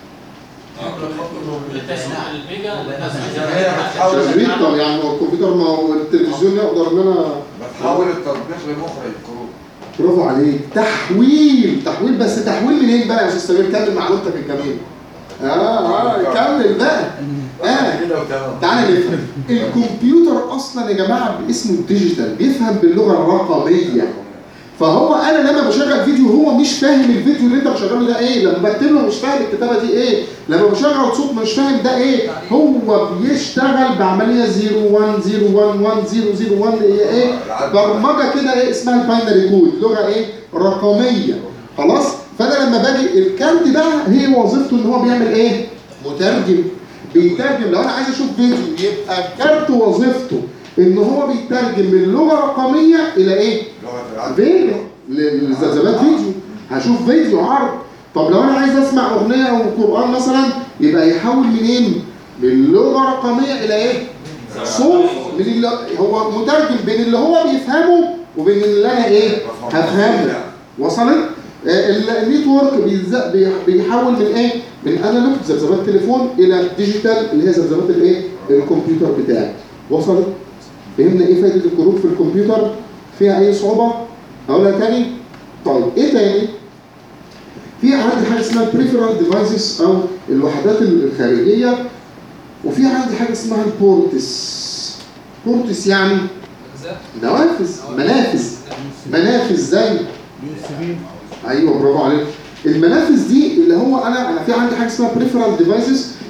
تشغيل. طب يعني هو الكمبيوتر، ما هو التلفزيون يقدر ان انا بتحول التطبيق لمخرج كروت. برافو عليك. تحويل. تحويل بس تحويل منين بقى يا استاذ سمير؟ كمل معلومتك الجميله. اه اه كمل بقى. اه تعالى نفهم. الكمبيوتر اصلا يا جماعه باسمه الديجيتال، بيفهم باللغه الرقميه. فهو انا لما بشغل فيديو هو مش فاهم الفيديو اللي انت بتشغله ده ايه، لما بكتب له مش فاهم الكتابه دي ايه، لما بشغل صوت مش فاهم ده ايه. هو بيشتغل بعمليه صفر واحد صفر واحد واحد صفر صفر واحد هي ايه؟ برمجه كده ايه اسمها الباينري كود، لغه ايه؟ رقميه. خلاص؟ فانا لما باجي الكارت بقى هي وظيفته ان هو بيعمل ايه؟ مترجم. بيترجم. لو انا عايز اشوف فيديو يبقى الكارت وظيفته ان هو بيترجم من لغه رقميه الى ايه؟ فيديو، لذبذبات فيديو. هشوف فيديو عرض. طب لو انا عايز اسمع اغنيه او قران مثلا يبقى يحول منين؟ من لغه رقميه الى ايه؟ صوت. من اللي هو مترجم بين اللي هو بيفهمه وبين اللي انا ايه؟ هفهمه. وصلت؟ النيتورك بيحول من ايه؟ من انالوج ذبذبات تليفون الى ديجيتال اللي هي ذبذبات الايه؟ الكمبيوتر بتاعي. وصلت؟ فهمنا ايه فايده الكروت في الكمبيوتر؟ فيها اي صعوبه؟ اقولها تاني؟ طيب ايه تاني؟ في عندي حاجه اسمها peripheral devices او الوحدات الخارجيه، وفي عندي حاجه اسمها البورتس. بورتس يعني نوافذ، منافذ. منافذ زي يو اس بي. ايوه برافو عليك. المنافذ دي اللي هو انا انا في عندي حاجه اسمها peripheral devices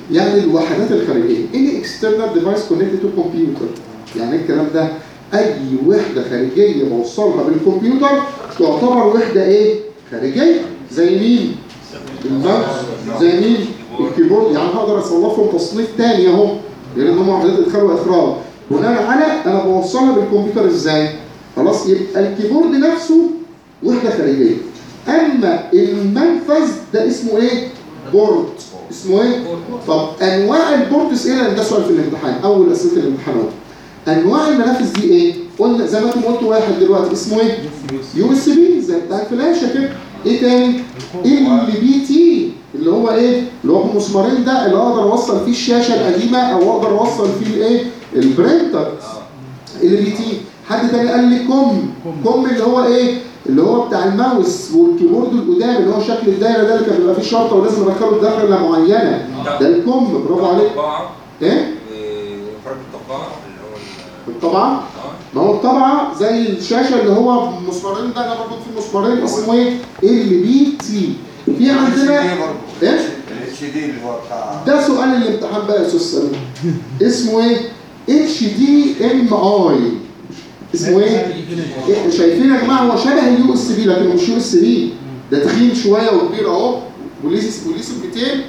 يعني الوحدات الخارجيه. any external device connected to computer. يعني الكلام ده اي وحده خارجيه بوصلها بالكمبيوتر تعتبر وحده ايه؟ خارجيه. زي مين؟ الماوس. زي مين؟ الكيبورد. يعني هقدر اصنفهم تصنيف تاني اهو، لان هم وحدات ادخال واخراج. بناء على انا بوصلها بالكمبيوتر ازاي؟ خلاص، يبقى الكيبورد نفسه وحده خارجيه. اما المنفذ ده اسمه ايه؟ بورد. اسمه ايه؟ طب انواع البوردز ايه؟ لان ده سؤال في الامتحان، اول اسئله الامتحان اهو. انواع المنافذ دي ايه؟ قلنا زي ما انتم قلتوا واحد دلوقتي اسمه ايه؟ يو اس بي زي بتاع الفلاشه كده. ايه تاني؟ ال بي تي اللي هو ايه؟ اللي هو المسمارين ده اللي اقدر اوصل فيه الشاشه القديمه او اقدر اوصل فيه الايه؟ البرينتر. ال بي تي. حد تاني قال لي كوم. كوم اللي هو ايه؟ اللي هو بتاع الماوس والكيبورد القدام اللي هو شكل الدايره ده اللي كان بيبقى فيه شرطه ولازم ادخله دخله معينه. ده الكوم. برافو عليك. ايه؟ فرق الطباعه اللي هو الطبعه؟ ما هو الطبعه زي الشاشه اللي هو مسمارين ده، انا بربط فيه مسمارين اسمه ايه؟ ال بي تي. في عندنا ايه؟ الاتش دي اللي هو بتاع ده سؤال الامتحان بقى يا استاذ سمير. اسمه ايه؟ اتش دي ام اي. اسمه ايه؟ إيه؟ شايفين يا جماعه هو شبه اليو اس بي لكن مش يو اس بي. ده تخين شويه وكبير اهو. بوليس بوليس مئتين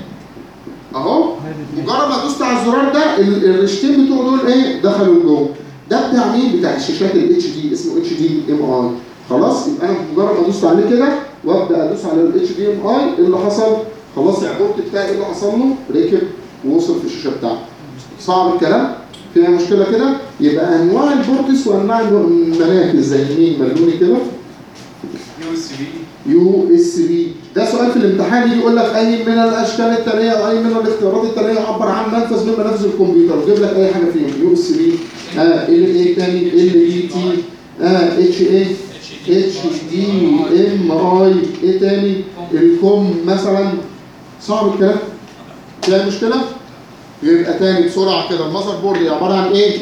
اهو. مجرد ما دوست على الزرار ده الريشتين بتوعه دول ايه؟ دخلوا لجوه. ده بتاع مين؟ بتاع الشاشات الاتش دي، اسمه اتش دي ام اي. خلاص، يبقى انا مجرد ما دوست عليه كده وابدا ادوس على الاتش دي ام اي، اللي حصل؟ خلاص البورت بتاعي اللي حصل له؟ ركب ووصل في الشاشه بتاعته. صعب الكلام؟ فيها مشكله كده؟ يبقى انواع البورتس وانواع المنافذ زي مين؟ ملوني كده. يو اس بي. يو اس بي. ده سؤال في الامتحان يجي يقول لك اي من الاشكال التاليه او اي من الاختيارات التاليه يعبر عن منفذ من منافذ الكمبيوتر، ويجيب لك اي حاجه فيهم. يو اس بي، اه ال اي تاني، ال بي تي، اه اتش اي، اتش دي ام اي، ايه تاني؟ الكوم مثلا. صعب الكلام؟ فيها مشكله؟ يبقى تاني بسرعه كده، المذر بورد عباره عن ايه؟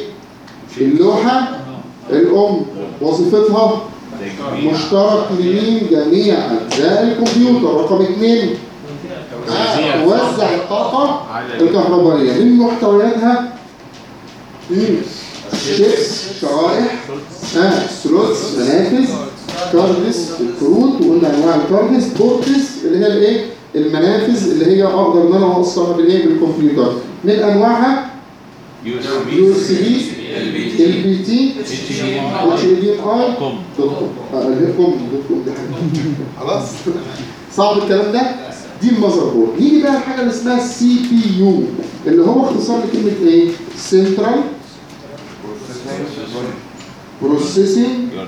اللوحه الام وظيفتها مشترك لمين؟ جميع اجزاء الكمبيوتر. رقم اثنين آه. توزع الطاقه الكهربائيه. من محتوياتها شيبس، شرائح، اه سلوتس، منافذ، كاردس، الكروت، وقلنا انواع الكاردس، بورتس اللي هي الايه؟ المنافذ اللي هي اقدر ان انا اوصلها بالايه؟ بالكمبيوتر. من انواعها يو اس بي، ال بي تي، اتش دي ام اي، كوم. كوم دي حاجه خلاص. صعب الكلام ده؟ دي المذر بورد. نيجي بقى الحاجه اللي اسمها السي بي يو اللي هو اختصار لكلمه ايه؟ سنترال بروسيسنج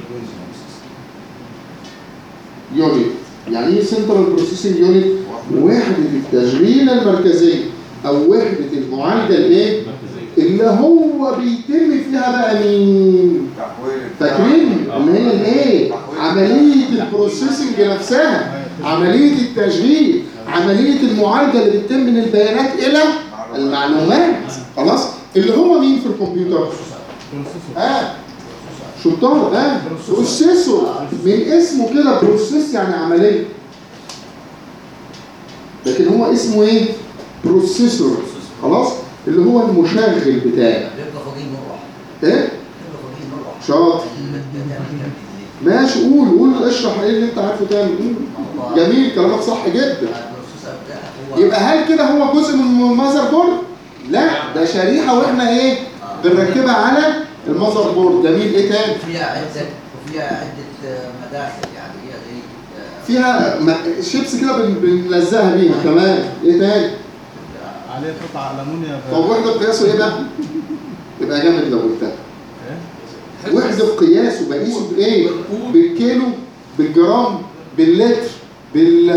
يونت. يعني ايه سنترال بروسيسنج يونت؟ وحده التشغيل المركزيه او وحده المعالجه الايه؟ اللي هو بيتم فيها بقى مين؟ فاكرين؟ اللي هي الايه؟ عمليه البروسيسنج نفسها، عمليه التشغيل، عمليه المعالجه اللي بتتم من البيانات الى المعلومات. خلاص؟ اللي هو مين في الكمبيوتر؟ اه شطار. اه بروسيسور. من اسمه كده بروسيس يعني عمليه، لكن هو اسمه ايه؟ بروسيسور. خلاص؟ اللي هو المشغل بتاعي. ايه؟ شاطر. ماشي، قول قول اشرح ايه اللي انت عارفه تاني. جميل، كلامك صح جدا. يبقى هل كده هو جزء من المذر بورد؟ لا، ده شريحه واحنا ايه؟ بنركبها على المذر بورد. جميل. ايه تاني؟ فيها عده وفيها عده مداخل، يعني هي زي فيها شيبس كده بنلزقها بيها كمان. ايه تاني؟ عليه قطع ألمونيا. طب وحدة قياسه ايه بقى؟ يبقى جامد لو قلتها. وحدة قياسه بقيسه بايه؟ بالكيلو، بالجرام، باللتر، بال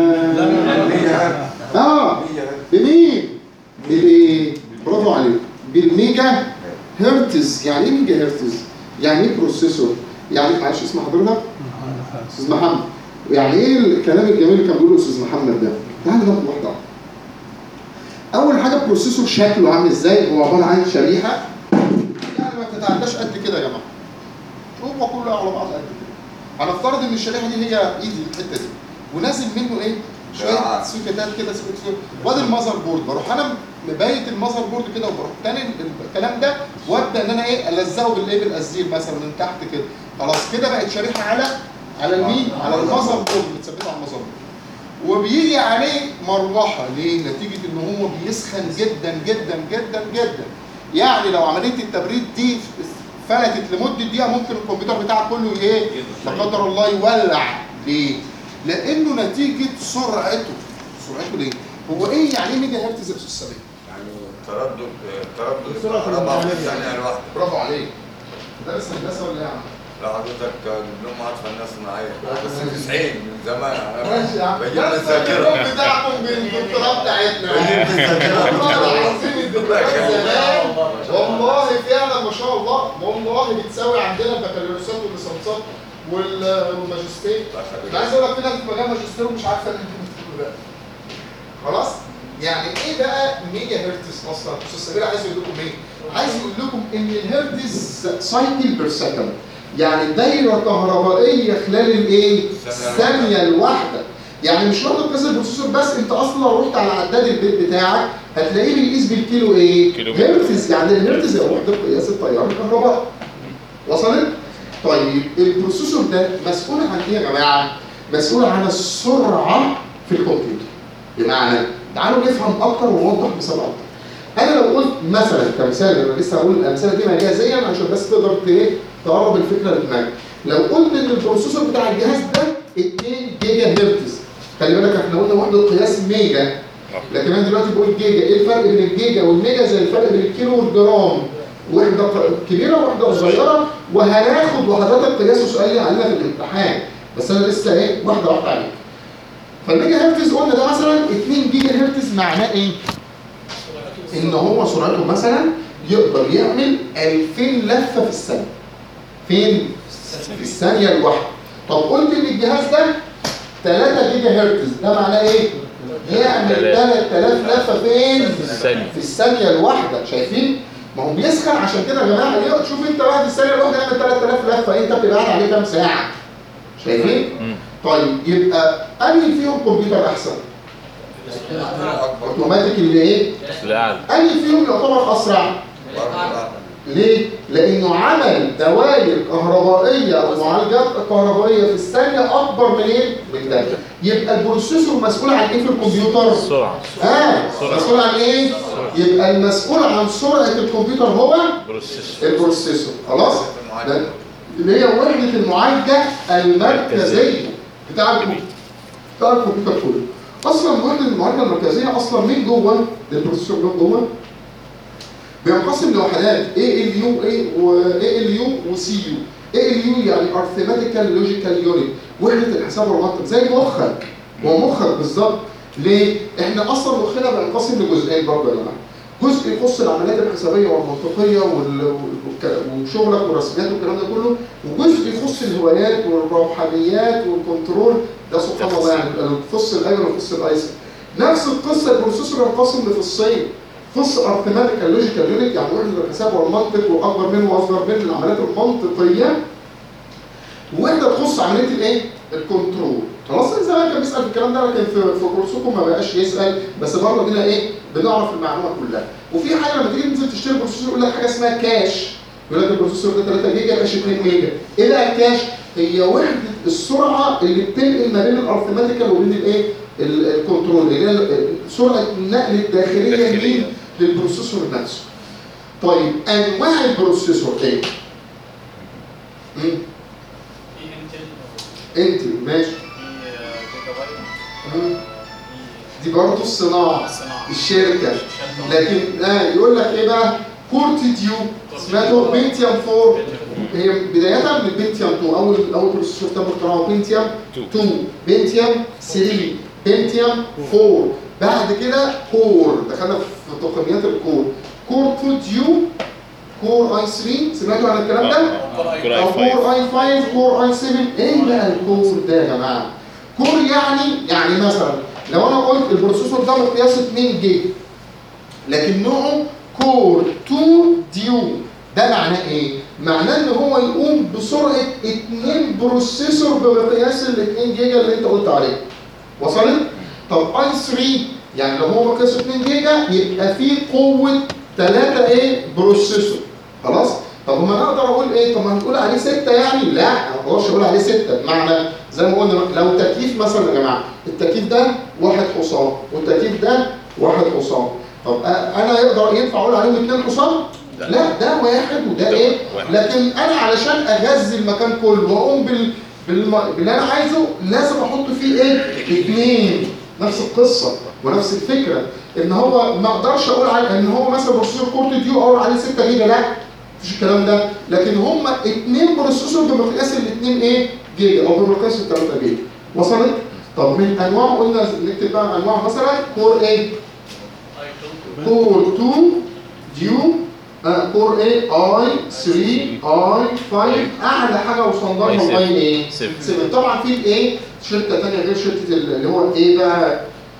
اه بمين؟ بالايه؟ برافو عليك. بالميجا هرتز. يعني ايه ميجا هرتز؟ يعني ايه بروسيسور؟ يعني معلش اسم حضرتك؟ استاذ محمد. يعني ايه الكلام الجميل اللي كان بيقوله استاذ محمد ده؟ تعالى ناخد واحدة واحدة. أول حاجة بروسيسور شكله عامل إزاي؟ هو عبارة عن شريحة يعني ما بتتعداش قد كده يا جماعة. هو كله على بعض قد كده. هنفترض إن الشريحة دي هي إيدي الحتة دي ونازل منه إيه؟ شوية سويكتات كده سويكتات. وادي المذر بورد. بروح أنا مبيت المذر بورد كده وبروح تاني الكلام ده وابدا ان انا ايه الزقه بالايه بالازير مثلا من تحت كده، خلاص كده بقت شريحه على على المين؟ على المذر بورد متثبته على المذر بورد. وبيجي عليه مروحه ليه؟ نتيجه ان هو بيسخن جدا جدا جدا جدا. يعني لو عمليه التبريد دي فلتت لمده دقيقه ممكن الكمبيوتر بتاعك كله ايه؟ لا قدر الله يولع. ليه؟ لانه نتيجه سرعته. سرعته ليه؟ هو ايه يعني ايه ميجا هرتز يا استاذ سامي؟ يعني تردد تردد سرعة الكهرباء في الانفعالية. الثانية الواحدة. برافو عليك. درس هندسه ولا ايه يا عم؟ لا حضرتك دبلوم عاطفة الناس معايا بس تسعين من زمان ماشي يا عم. بجيب درس الذاكرة. الدبلوم بتاعكم بالدكتوراه بتاعتنا. بجيب الذاكرة. والله العظيم الدكتوراه زمان والله فعلا ما شاء الله والله بتساوي عندنا البكالوريوسات والليسانسات والماجستير. انا عايز اقول لك في ناس في مجال ماجستير ومش عارفه اللي انت بتقوله ده. خلاص؟ يعني ايه بقى ميجا هرتز اصلا؟ استاذ سمير عايز يقول لكم ايه؟ عايز يقول لكم ان الهرتز سايكل بير سكند، يعني دايره كهربائيه خلال الايه؟ الثانيه الواحده. يعني مش واخد قياس البروسيسور بس، انت اصلا لو رحت على عداد البيت بتاعك هتلاقيه بيقيس بالكيلو ايه؟ كيلو هرتز. يعني الهرتز هي وحده قياس التيار الكهربائي. وصلت؟ طيب البروسيسور ده مسؤول عن ايه يا جماعه؟ مسؤول عن السرعه في الكمبيوتر. بمعنى تعالوا نفهم اكتر ونوضح مثال اكتر. انا لو قلت مثلا كمثال، انا لسه هقول الامثله دي مجازيا عشان بس تقدر ايه تقرب الفكره لدماغك. لو قلت ان البروسيسور بتاع الجهاز ده اتنين جيجا هرتز، خلي بالك احنا قلنا وحده قياس ميجا، لكن انا دلوقتي بقول جيجا. ايه الفرق بين الجيجا والميجا؟ زي الفرق بين الكيلو والجرام، وحده كبيره وواحده صغيره، وهناخد وحدات القياس وسؤال علينا في الامتحان، بس انا لسه ايه واحده واحده عليك. فالميجا هرتز قلنا ده مثلا اتنين جيجا هرتز، معناه ايه؟ ان هو سرعته مثلا يقدر يعمل ألفين لفه في الثانيه. فين؟ في الثانيه الواحده. طب قلت ان الجهاز ده تلاتة جيجا هرتز، ده معناه ايه؟ يعمل تلات آلاف لفه فين؟ في الثانية. في الثانيه الواحده. شايفين؟ ما هو بيسخن عشان كده يا جماعه. ليه؟ شوف انت بعد الثانيه الواحده يعمل تلات آلاف لفه، انت بتبقى قاعد عليه كام ساعه؟ شايفين؟ طيب يبقى انهي فيهم كمبيوتر احسن؟ اوتوماتيك اللي ايه؟ لا انهي فيهم يعتبر اسرع؟ ليه؟ لانه عمل دوائر كهربائيه او معالجات كهربائيه في الثانيه اكبر من ايه؟ من ده. يبقى البروسيسور مسؤول عن ايه في الكمبيوتر؟ سرعة. اه مسؤول عن ايه؟ يبقى المسؤول عن سرعه الكمبيوتر هو بروسيسور. البروسيسور. خلاص؟ ده اللي هي وحده المعالجه المركزيه بتاع الكمبيوتر. بتاع الكمبيوتر كله. اصلا وحده المعالجه المركزيه اصلا مين جوه؟ البروسيسور ده جوه بينقسم لوحدات اي ال يو و اي ال يو وسي يو. اي ال يو يعني ارثماتيكال لوجيكال يونت، وحده الحساب والمنطق، زي مخك. هو مخك بالظبط. ليه؟ احنا اصلا مخنا بينقسم لجزئين برضه يا جماعه. جزء يخص العمليات الحسابيه والمنطقيه وشغلك والرسميات والكلام ده كله، وجزء يخص الهوايات والروحانيات والكنترول. ده سبحان الله يعني الفص الايمن والفص الايسر. نفس القصه البروسيسور ينقسم لفصين. فص ارثماتيكال لوجيكال يونت يعني وحده الحساب والمنطق واكبر منه واصغر منه العمليات المنطقيه. وحده تخص عمليه الايه؟ الكنترول. خلاص زمان كان بيسال في الكلام ده، لكن في في كورسكم ما بقاش يسال، بس برضه كده ايه؟ بنعرف المعلومه كلها. وفي حاجه لما تيجي تنزل تشتري بروسيسور يقول لك حاجه اسمها كاش. يقول لك البروسيسور ده تلاتة جيجا يبقاش اتنين جيجا. ايه بقى الكاش؟ هي وحده السرعه اللي بتنقل ما بين الارثماتيكال وبين الايه؟ الكنترول، اللي هي سرعه النقل الداخليه مين؟ للبروسيسور نفسه. طيب انواع البروسيسور ايه؟ امم انتل ماشي. دي برضه الصناعه الشركه. لكن اه يقول لك ايه بقى؟ كورت ديو سمعته بنتيوم أربعة. هي بدايه من البنتيوم اتنين، اول اول بروسيسور تم اختراعه بنتيوم اتنين، بنتيوم تلاتة، بنتيوم أربعة. بعد كده كور، دخلنا في تقنيات الكور. كور اتنين ديو، كور اي تلاتة، سمعتوا عن الكلام ده؟ او كور اي خمسة، كور اي سبعة. ايه بقى الكور ده يا جماعه؟ كور يعني يعني مثلا لو انا قلت البروسيسور ده مقياس اتنين جيجا لكن نوعه كور اتنين ديو، ده معناه ايه؟ معناه ان هو يقوم بسرعه اتنين بروسيسور بمقياس ال اتنين جيجا اللي انت قلت عليه. وصلت؟ طب اي تلاتة يعني لو هو مقياسه اتنين جيجا يبقى فيه قوه ثلاثة ايه بروسيسور. خلاص؟ طب ما انا اقدر اقول ايه؟ طب ما هنقول عليه ستة يعني؟ لا انا ما اقدرش اقول عليه ستة، بمعنى زي ما قلنا لو تكييف مثلا يا جماعه، التكييف ده واحد حصان والتكييف ده واحد حصان، طب انا يقدر ينفع اقول عليهم اثنين حصان؟ لا ده واحد وده ايه؟ لكن انا علشان اغذي المكان كله واقوم بال بالم... باللي انا عايزه لازم احط فيه ايه؟ اثنين. نفس القصه ونفس الفكره، ان هو ما اقدرش اقول عليه ان هو مثلا بروسيسور كورت ديو اقول عليه ستة جيجا، لا مفيش الكلام ده، لكن هم اثنين بروسيسور بمقياس الاثنين ايه؟ جيجا او بمقياس الثلاثة جيجا. وصلت؟ طب من انواع قلنا نكتب بقى انواع مثلا كور ايه؟ كور اتنين ديو، آه كور ايه؟ اي ثلاثة اي خمسة، اعلى حاجه وصلنا لها اي ايه؟ سبعة. طبعا في الايه؟ شركه ثانيه غير شركه اللي هو ايه بقى؟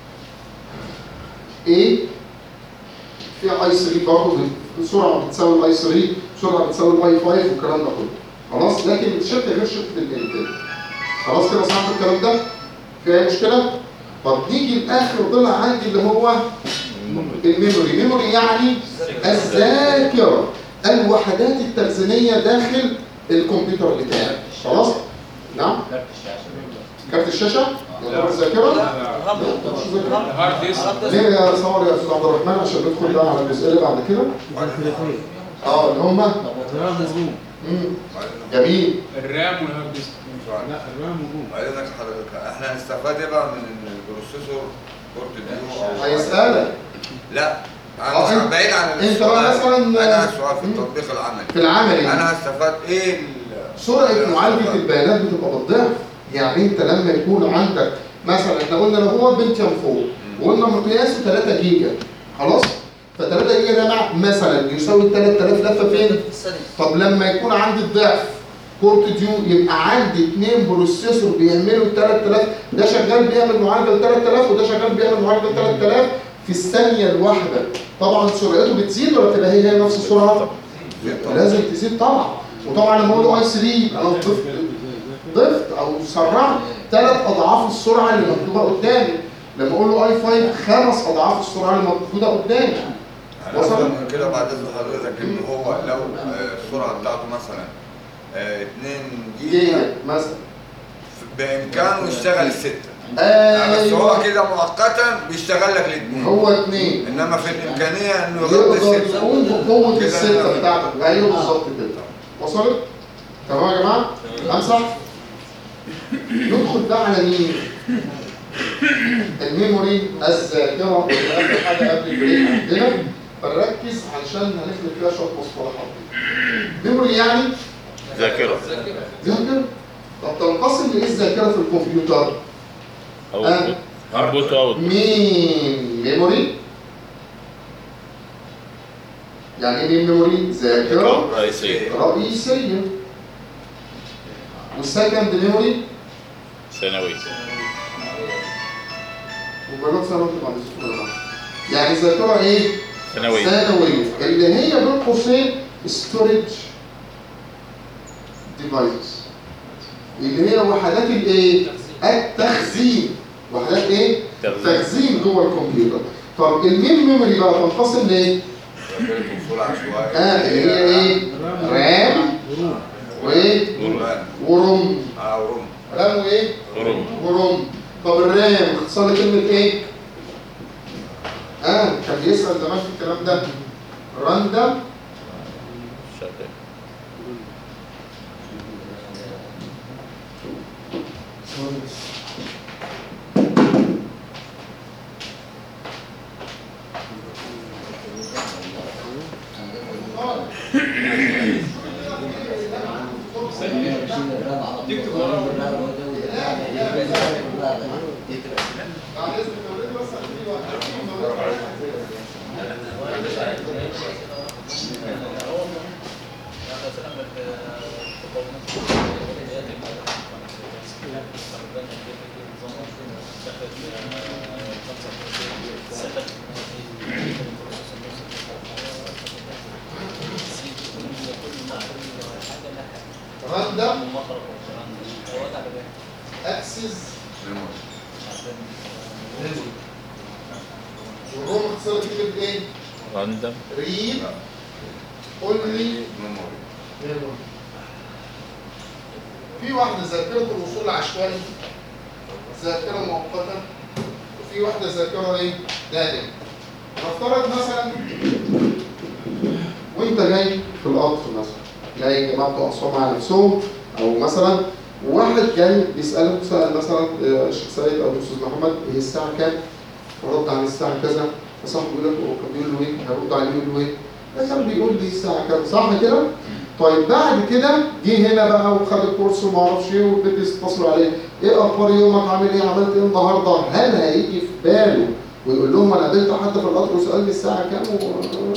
ايه؟ فيها اي ثلاثة برضه بسرعه بتساوي الاي ثلاثة، بسرعه بتساوي الاي خمسة والكلام ده كله. خلاص؟ لكن الشركه غير شركه الانتاج. خلاص كده صح الكلام ده؟ في اي مشكله؟ طب نيجي لاخر ضلع عندي اللي هو الميموري. ميموري يعني الذاكره، الوحدات التخزينيه داخل الكمبيوتر بتاعي. خلاص؟ نعم؟ كارت الشاشه. كارت الشاشه؟ يعتبر الذاكره؟ الهارد ديسك. ليه يا صور يا استاذ عبد الرحمن عشان ندخل بقى على الجزئيه اللي بعد كده؟ اه اللي هم امم جميل. الرام والهارد ديسك. لا الرام وجوه. بعدين حضرتك احنا هنستفاد ايه بقى من البروسيسور كورت ديو او هيسالك. لا آه، انا مش بعيد عن انت بقى مثلا انا السؤال في التطبيق العملي. في العملي انا هستفاد ايه؟ سرعه معالجه البيانات بتبقى بالضعف. يعني انت لما يكون عندك مثلا احنا قلنا لو هو بنتيوم أربعة وقلنا مقياسه ثلاثة جيجا، خلاص؟ ف ثلاثة جيجا ده مع مثلا يساوي ثلاثة آلاف لفه فين؟ طب لما يكون عندي الضعف كورت ديو يبقى عندي اثنين بروسيسور بيعملوا ثلاثة آلاف، ده شغال بيعمل معالجه ل ثلاثة آلاف وده شغال بيعمل معالجه ل ثلاثة آلاف في الثانيه الواحده. طبعا سرعته بتزيد ولا بتبقى هي هي نفس السرعه؟ لازم تزيد طبعا. وطبعا لما اقول له اي ثلاثة انا ضفت ضفت او سرعت ثلاث اضعاف السرعه اللي مكتوبه قدامي. لما اقول له اي خمسة خمس اضعاف السرعه اللي موجوده قدامي. وصل من كده بعد اذن حضرتك ان هو لو السرعه بتاعته مثلا اتنين جيجا مثلا بامكانه يشتغل الستة. ايوه بس هو كده مؤقتا بيشتغل لك الاثنين. هو اثنين انما في الامكانيه انه يرد يقدر الستة. يقوم بقوه الستة بتاعتك. ايوه بالظبط كده. وصلت؟ تمام يا جماعه؟ امسح. ندخل بقى على مين؟ الميموري الذاكره واخر حاجه قبل البريك عندنا فنركز علشان هنخلق فيها شويه مصطلحات. ميموري يعني ذاكره. ذاكره. طب تنقسم لايه الذاكره في الكمبيوتر؟ اوتبوت انبوت اوت. مين ميموري؟ يعني ايه مين ميموري؟ ذاكره رئيسيه. رئيسيه. والسكند ميموري ثانوي. موبايلات ثانوي بعد الصوره. يعني ذاكره ايه؟ ثانوي. ثانويه اللي هي بين قوسين ستورج ديفايس اللي هي وحدات الايه؟ التخزين. وحدات ايه؟ تخزين جوه الكمبيوتر. طب المين ميموري بقى تنقسم لايه؟ اه اللي هي ايه؟ رام وايه؟ وروم. اه وروم. رام وايه؟ وروم. وروم. طب الرام اختصار لكلمه ايه؟ اه كان بيسال زمان في الكلام ده راندم شغال. راندم اكسس اختصار كلمه ايه؟ راندم ريد اونلي ميموري. ميموري. في واحده ذاكره الوصول العشوائي، ذاكره مؤقته، وفي واحده ذاكره ايه؟ دائمه. نفترض مثلا وانت جاي في القطر مثلا، جاي جماعه بتوع اسوان مع نفسهم، او مثلا وواحد جاي بيسالك مثلا الشيخ سيد او الاستاذ محمد هي الساعه كام؟ ورد عن الساعه كذا، فصاحبه بيقول لك هو كان بيقول له ايه؟ هيرد عليه يقول له ايه؟ ده كان بيقول لي الساعه كام، صح كده؟ طيب بعد كده جه هنا بقى وخد الكورس وما اعرفش ايه وابتدوا يتصلوا عليه، ايه اخبار يومك؟ عامل ايه؟ عملت ايه النهارده؟ هل هيجي في باله ويقول لهم انا قابلت حد في القطر وسالني الساعه كام؟ و...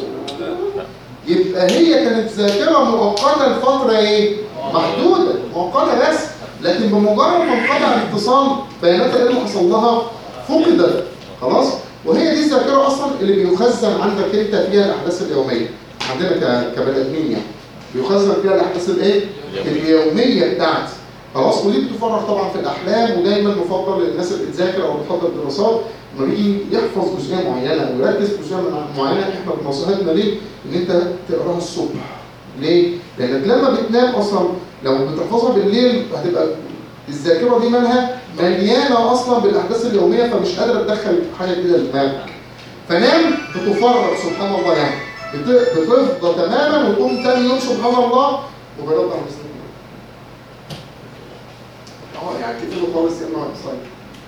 يبقى هي كانت ذاكره مؤقته لفتره ايه؟ محدوده، مؤقته بس، لكن بمجرد ما انقطع الاتصال بيانات اللي حصل لها فقدت، خلاص؟ وهي دي الذاكره اصلا اللي بيخزن عندك انت فيها الاحداث اليوميه، عندنا كبني ادمين يعني بيخزن فيها الاحداث الايه؟ اليوميه بتاعتي، خلاص؟ ودي بتفرغ طبعا في الاحلام، ودايما مفضل للناس اللي بتذاكر او بتحضر دراسات لما يجي يحفظ جزئيه معينه ويركز في جزئيه معينه، احنا بنصيحتنا ليه؟ ان انت تقراها الصبح. ليه؟ لانك لما بتنام اصلا لو بتحفظها بالليل هتبقى الذاكره دي مالها مليانه اصلا بالاحداث اليوميه، فمش قادره تدخل حاجه كده لدماغك. فنام بتفرغ سبحان الله، يعني بتفضى تماما وتقوم تاني يوم سبحان الله وجربت على مسلم. اه يعني كده خالص يا نهار صايم.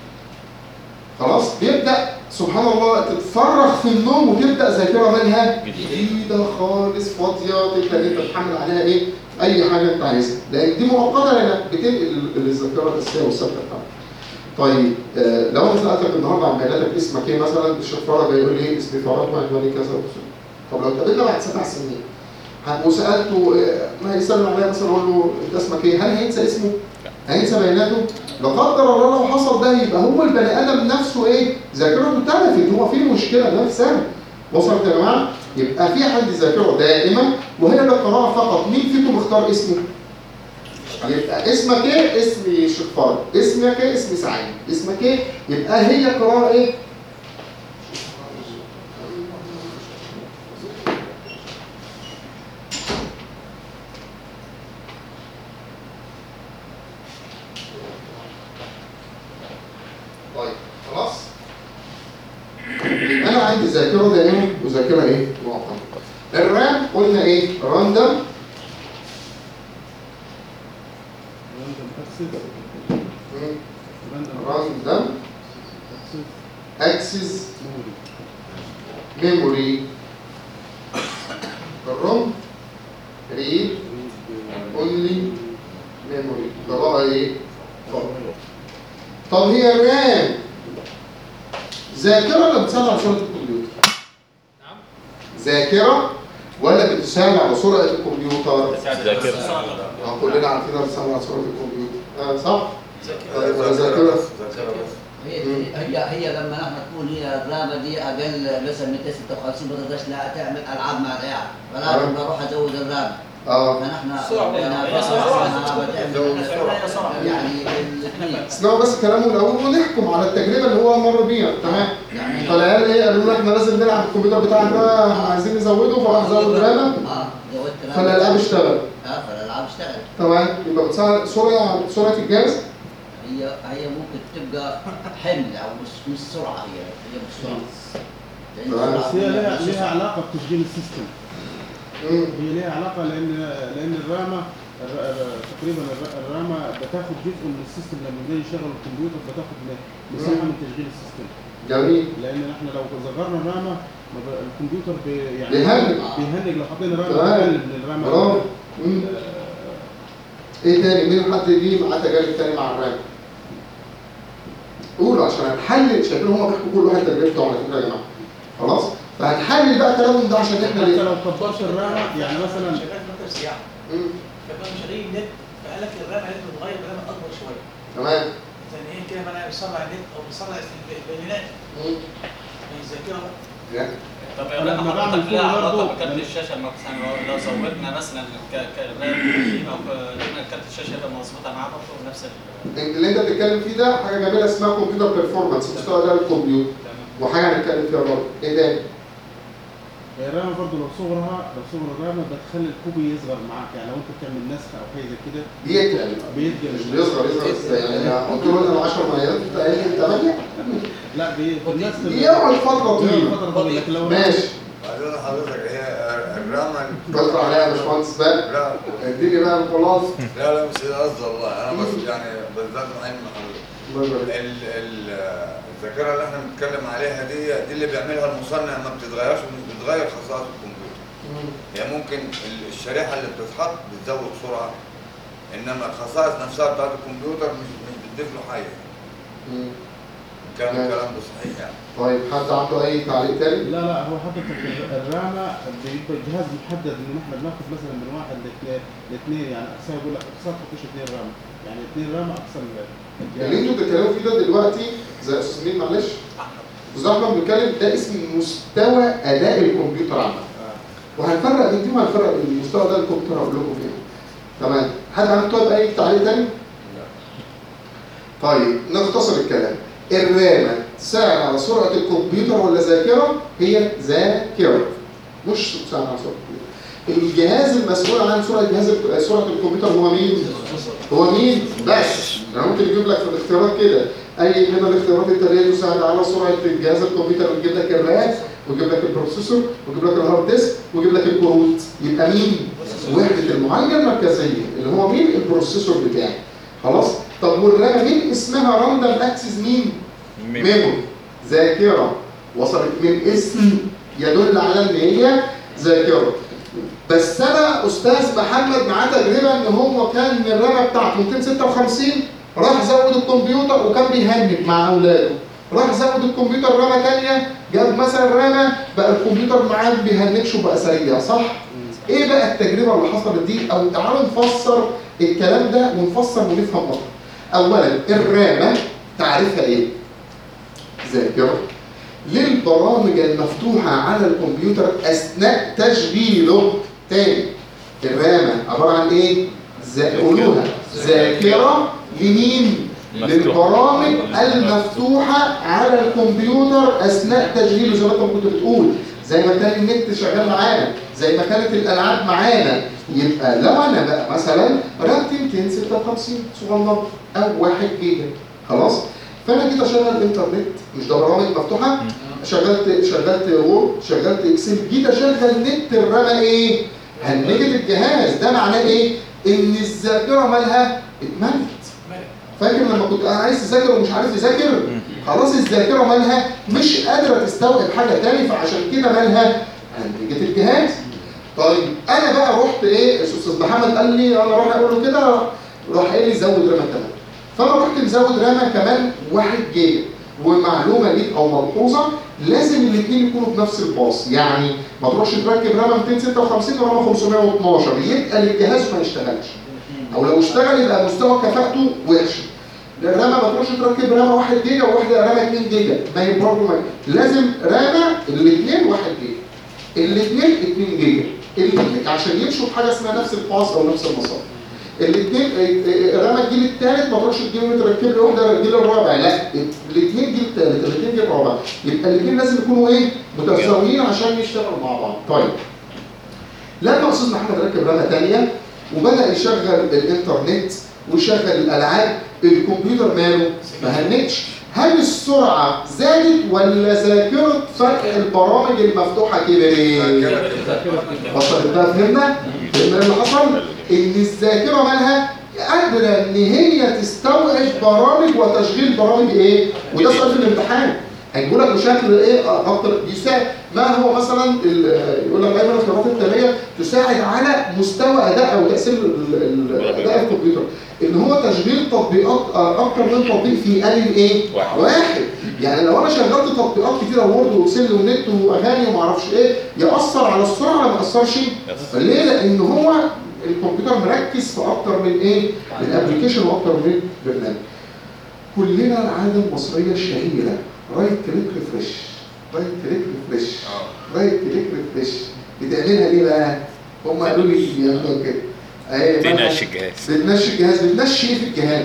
خلاص بيبدا سبحان الله تتفرغ في النوم وتبدا ذاكره منها جديده خالص فاضيه تبدا انت تحمل عليها ايه؟ اي حاجه انت عايزها، لان دي مؤقته لانك بتنقل الذاكره الاساسيه والثابته بتاعتك. طيب آه لو انا سالتك النهارده عن بياناتك اسمك ايه مثلا؟ الشيخ فرج هيقول لي ايه؟ اسمي فرج وعنواني كذا وكذا. طب لو اتقابلنا بعد سبع سنين وسالته ما هيسلم عليا مثلا اقول له انت اسمك ايه؟ هل هينسى اسمه؟ هينسى بياناته؟ لا قدر الله لو حصل ده يبقى هو البني ادم نفسه ايه؟ ذاكرته اتلفت، هو في مشكله نفسها. وصلت يا جماعه؟ يبقى في عندي ذاكره دائمه وهي للقراءه فقط. مين فيكم اختار اسمه؟ يبقى اسمك ايه؟ اسمي شيخ فرج. اسمك ايه؟ اسمي سعيد. اسمك ايه؟ يبقى هي قراءه ايه؟ طيب خلاص؟ انا عندي ذاكره دائمه وذاكره ايه؟ مؤقته. الرام قلنا ايه؟ راندم راندم اكسس ميموري. الروم ريد اونلي ميموري. قراءه ايه؟ فقط. طب هي الرام ذاكره ولا بتساعد على سرعه الكمبيوتر؟ نعم. ذاكره ولا بتساعد على سرعه الكمبيوتر؟ ذاكره. اه كلنا عارفين انها بتساعد على سرعه الكمبيوتر. اه صح؟ ذاكره ولا ذاكره؟ هي هي هي لما نحن تكون هي الرامه دي اقل مثلا مئتين وستة وخمسين ما تقدرش لا تعمل العاب مع العيال، فلازم بروح ازود الرامه. اه فنحن صعبة. يعني الاثنين. اسمعوا بس كلامه الاول ونحكم على التجربه اللي هو مر بيها، تمام؟ فالعيال ايه قالوا لنا احنا لازم نلعب الكمبيوتر بتاعنا ده احنا عايزين نزوده فراح زود الرامه. اه زودت الرامه. فالالعاب اشتغلت. اه فالالعاب اشتغلت. تمام؟ يبقى بتساعد سرعه سرعه الجهاز؟ هي هي ممكن تبقى حمل او مش مش سرعه، هي هي مش سرعه. تمام. بس هي ليها ليها علاقه بتسجيل السيستم. امم هي ليها علاقه لان لان الرامه الر- الر- تقريبا الر- الرامه بتاخد جزء من السيستم لما يجي يشغل الكمبيوتر بتاخد مساحه من تشغيل السيستم. جميل. لان احنا لو صغرنا الرامه ما ب- الكمبيوتر بي يعني بيهنج. بيهنج لو حطينا رامه تمام. اقل من الرامه. برافو. مم. آه، ايه تاني؟ مين حد ليه معاه تجارب تاني مع الرام؟ قولوا عشان هنحلل. شايفين هما بيحكوا كل واحد تجربته على فكره يا جماعه. خلاص؟ فهنحلل بقى كلامهم ده عشان احنا حتى ليه؟ لو كبرت الرامه يعني مثلا شغال في مكتب سياحه مم. فكانوا شغالين النت فقال لك الرام لازم تتغير برام اكبر شويه تمام. زي ايه كده ما انا بيصنع النت او بيصنع البيانات مم. من الذاكره بقى. يعني طب أنا يا لما حضرتك بعمل ليها كده علاقه برضه بكارت لما- الشاشه مثلا لو لو زودنا مثلا ك- كالرام قديم او ك- كارت الشاشه يبقى مظبوطه معاه برضه نفس ال- اللي انت بتتكلم فيه ده حاجه جميله اسمها كمبيوتر بيرفورمانس، مستوى اداء الكمبيوتر. تمام. وحاجه هنتكلم فيها برضه. ايه تاني؟ هي الرامه برضه لو صغرها لو صغر الرامه بتخلي الكوبي يصغر معاك، يعني لو انت بتعمل نسخ او حاجه زي كده بيتقل بيتقل مش بيصغر يصغر ازاي؟ يعني قلت له انا عشر مليارات انت قايل لي ثمانية؟ لا بي- في النسخ بيقعد فتره بيقعد طويله. فتره طويله، لكن لو ماشي بعدين حضرتك هي الرامة بطلع عليها يا باشمهندس بقى لا اديني بقى الخلاصه. لا لا مش قصدي والله انا بس يعني بالذات علم حضرتك الله يبارك. ال- ال- الذاكره اللي احنا بنتكلم عليها دي دي اللي بيعملها المصنع ما بتتغيرش ومش بتغير خصائص الكمبيوتر. هي ممكن ال- الشريحه اللي بتتحط بتزود سرعه، انما الخصائص نفسها بتاعت الكمبيوتر مش مش بتضيف له حاجه. مم. كان ماشي. الكلام ده صحيح يعني. طيب حد عنده اي تعليق تاني؟ لا لا هو حضرتك الرامه بيبقى الجهاز محدد ان احنا بناخد مثلا من واحد لاثنين لاثنين يعني اقصى يقول لك اقصى تخش اثنين رامه، يعني اثنين رامه اقصى الجهاز. اللي انتوا بتتكلموا فيه ده دلوقتي زي استاذ مين معلش؟ استاذ احمد بيتكلم ده اسم مستوى اداء الكمبيوتر عامه. وهنفرق بين دي وهنفرق بين المستوى ده الكمبيوتر هقول لكم فيه. تمام. حد عنده طيب اي تعليق تاني؟ طيب نختصر الكلام. الرامه ساعة على سرعه الكمبيوتر ولا ذاكره؟ هي ذاكره. مش ساعة على سرعه الكمبيوتر. الجهاز المسؤول عن سرعه جهاز سرعه الكمبيوتر هو مين؟ هو مين؟ بس. انا ممكن يجيب لك في الاختيارات كده اي من الاختيارات التاليه تساعد على سرعه جهاز الكمبيوتر ويجيب لك الرام ويجيب لك البروسيسور ويجيب لك الهارد ديسك ويجيب لك الكروت. يبقى مين؟ وحده المعالجه المركزيه اللي هو مين؟ البروسيسور بتاعي. خلاص؟ طب والرام مين اسمها راندوم اكسس مين؟ ميموري. ذاكره. وصلت من اسم يدل على ان هي ذاكره. بس انا استاذ محمد معاه تجربه ان هو كان الرامه بتاعته مئتين وستة وخمسين راح زود الكمبيوتر وكان بيهنج مع اولاده. راح زود الكمبيوتر رامه ثانيه جاب مثلا رامه بقى الكمبيوتر معاه ما بيهنجش وبقى سريع صح؟ ايه بقى التجربه اللي حصلت دي؟ او تعالوا نفسر الكلام ده ونفسر ونفهم اكتر. اولا الرامه تعريفها ايه؟ ذاكره للبرامج المفتوحه على الكمبيوتر اثناء تشغيله. تاني الرامه عباره عن ايه؟ قولوها ذاكره لمين؟ للبرامج المفتوحه على الكمبيوتر اثناء تشغيله زي ما انت كنت بتقول، زي ما كان النت شغال معانا، زي ما كانت الالعاب معانا. يبقى لو انا بقى مثلا رامتي مئتين وستة وخمسين صغنن او واحد جيجا خلاص؟ فانا جيت اشغل الانترنت، مش ده برامج مفتوحه؟ شغلت شغلت وورد، شغلت اكسل، جيت اشغل نت الرامه ايه؟ هنجت الجهاز. ده معناه ايه؟ ان الذاكره مالها اتملت. فاكر لما كنت عايز تذاكر ومش عارف تذاكر؟ خلاص الذاكره مالها مش قادره تستوعب حاجه تاني، فعشان كده مالها هنجت الجهاز. طيب انا بقى رحت ايه؟ استاذ محمد قال لي انا راح اقول له كده، راح قال لي زود رامه كمان. فانا رحت مزود رامه كمان واحد جيجا. ومعلومه ليك او ملحوظه، لازم الاثنين يكونوا بنفس الباص، يعني ما تروحش تركب رامه مئتين وستة وخمسين ورامه خمسمائة واثناشر يبقى الجهاز ما يشتغلش، او لو اشتغل يبقى مستوى كفاءته وحش. الرامه ما تروحش تركب رامه واحد جيجا وواحده رامه اتنين جيجا، ما هي برضه لازم رامه الاثنين واحد جيجا، الاثنين اتنين جيجا، الاثنين عشان يمشوا بحاجه اسمها نفس الباص او نفس المسار. الاثنين رامه الجيل الثالث ما تروحش تجيب تركب لي واحده الجيل الرابع، لا الاثنين جيل الثالث الاثنين جيل الرابع، يبقى الاثنين لازم يكونوا ايه؟ متساويين عشان يشتغلوا مع بعض. طيب لما استاذ محمد ركب رامه ثانيه وبدا يشغل الانترنت ويشغل الالعاب، الكمبيوتر ماله؟ ما هنكش. هل السرعه زادت ولا ذاكره فرق البرامج المفتوحه كبرت؟ وصلت بقى؟ فهمنا؟ فهمنا اللي حصل؟ ان الذاكره مالها قادره ان هي تستوعب برامج وتشغيل برامج ايه؟ وده سؤال في الامتحان. هيقول لك بشكل ايه اكتر يساعد ما هو مثلا يقول لك ايمن الخيارات التاليه تساعد على مستوى اداء او تاثير اداء الكمبيوتر، ان هو تشغيل تطبيقات اكتر من تطبيق في آلة ايه؟ واحد. يعني لو انا شغلت تطبيقات كتيره وورد واكسل ونت واغاني وما اعرفش ايه، ياثر على السرعه ولا ما ياثرش؟ ليه؟ لان هو الكمبيوتر مركز في اكتر من ايه؟ من ابلكيشن واكتر من برنامج. كلنا العاده المصريه الشهيره رايت كليك ريفرش، رايت كليك ريفرش، رايت كليك ريفرش، بتعملها ليه بقى؟ هم قالوا لي بيعملوا كده. اهي بتنشي الجهاز. بتنشي الجهاز، بتنشي ايه في الجهاز؟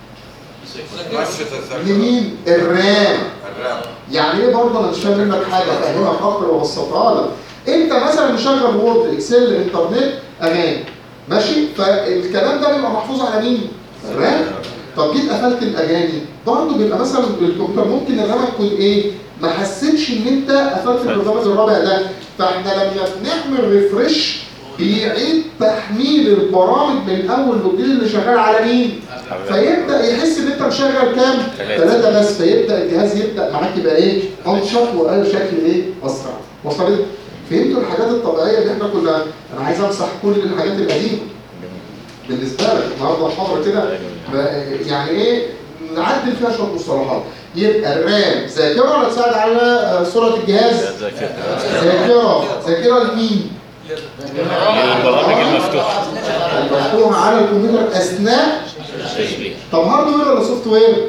نشط الذاكره. لمين؟ الرام. الرام. يعني ايه برضه؟ انا مش فاهم منك حاجه، افهمك اكتر وابسطها لك. انت مثلا مشغل وورد اكسل انترنت اغاني ماشي، فالكلام ده بيبقى محفوظ على مين؟ الرام. طب جيت قفلت الاغاني برضه بيبقى مثلا الكمبيوتر ممكن الرامه تكون ايه؟ ما حسيتش ان انت قفلت البرنامج الرابع ده، فاحنا لما بنعمل ريفرش بيعيد تحميل البرامج من اول وجديد اللي شغال على مين؟ فيبدا يحس ان انت مشغل كام؟ ثلاثه بس، فيبدا الجهاز يبدا معاك يبقى ايه؟ انشط واي شكل ايه؟ اسرع. وصلت؟ فهمتوا الحاجات الطبيعيه اللي احنا كنا، انا عايز امسح كل الحاجات القديمه بالنسبه لك النهارده الحضره كده يعني ايه؟ نعدل فيها شويه مصطلحات. يبقى الرام ذاكره ولا تساعد على سرعه الجهاز؟ ذاكره. ذاكره لمين؟ البرامج المفتوحه المفتوحه على الكمبيوتر اثناء التشغيل. طب هاردوير ولا سوفت وير؟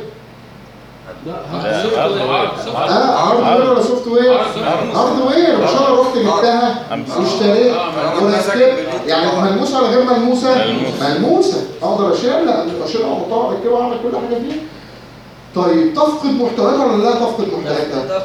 هاردوير. اه هاردوير ولا سوفت وير؟ هاردوير. مش انا رحت جبتها واشتريت وركبت، يعني ملموسه ولا غير ملموسه؟ ملموسه. اقدر اشيلها اشيلها واحطها كده واعمل كل حاجه فيها. طيب تفقد محتوياتها ولا لا تفقد محتوياتها؟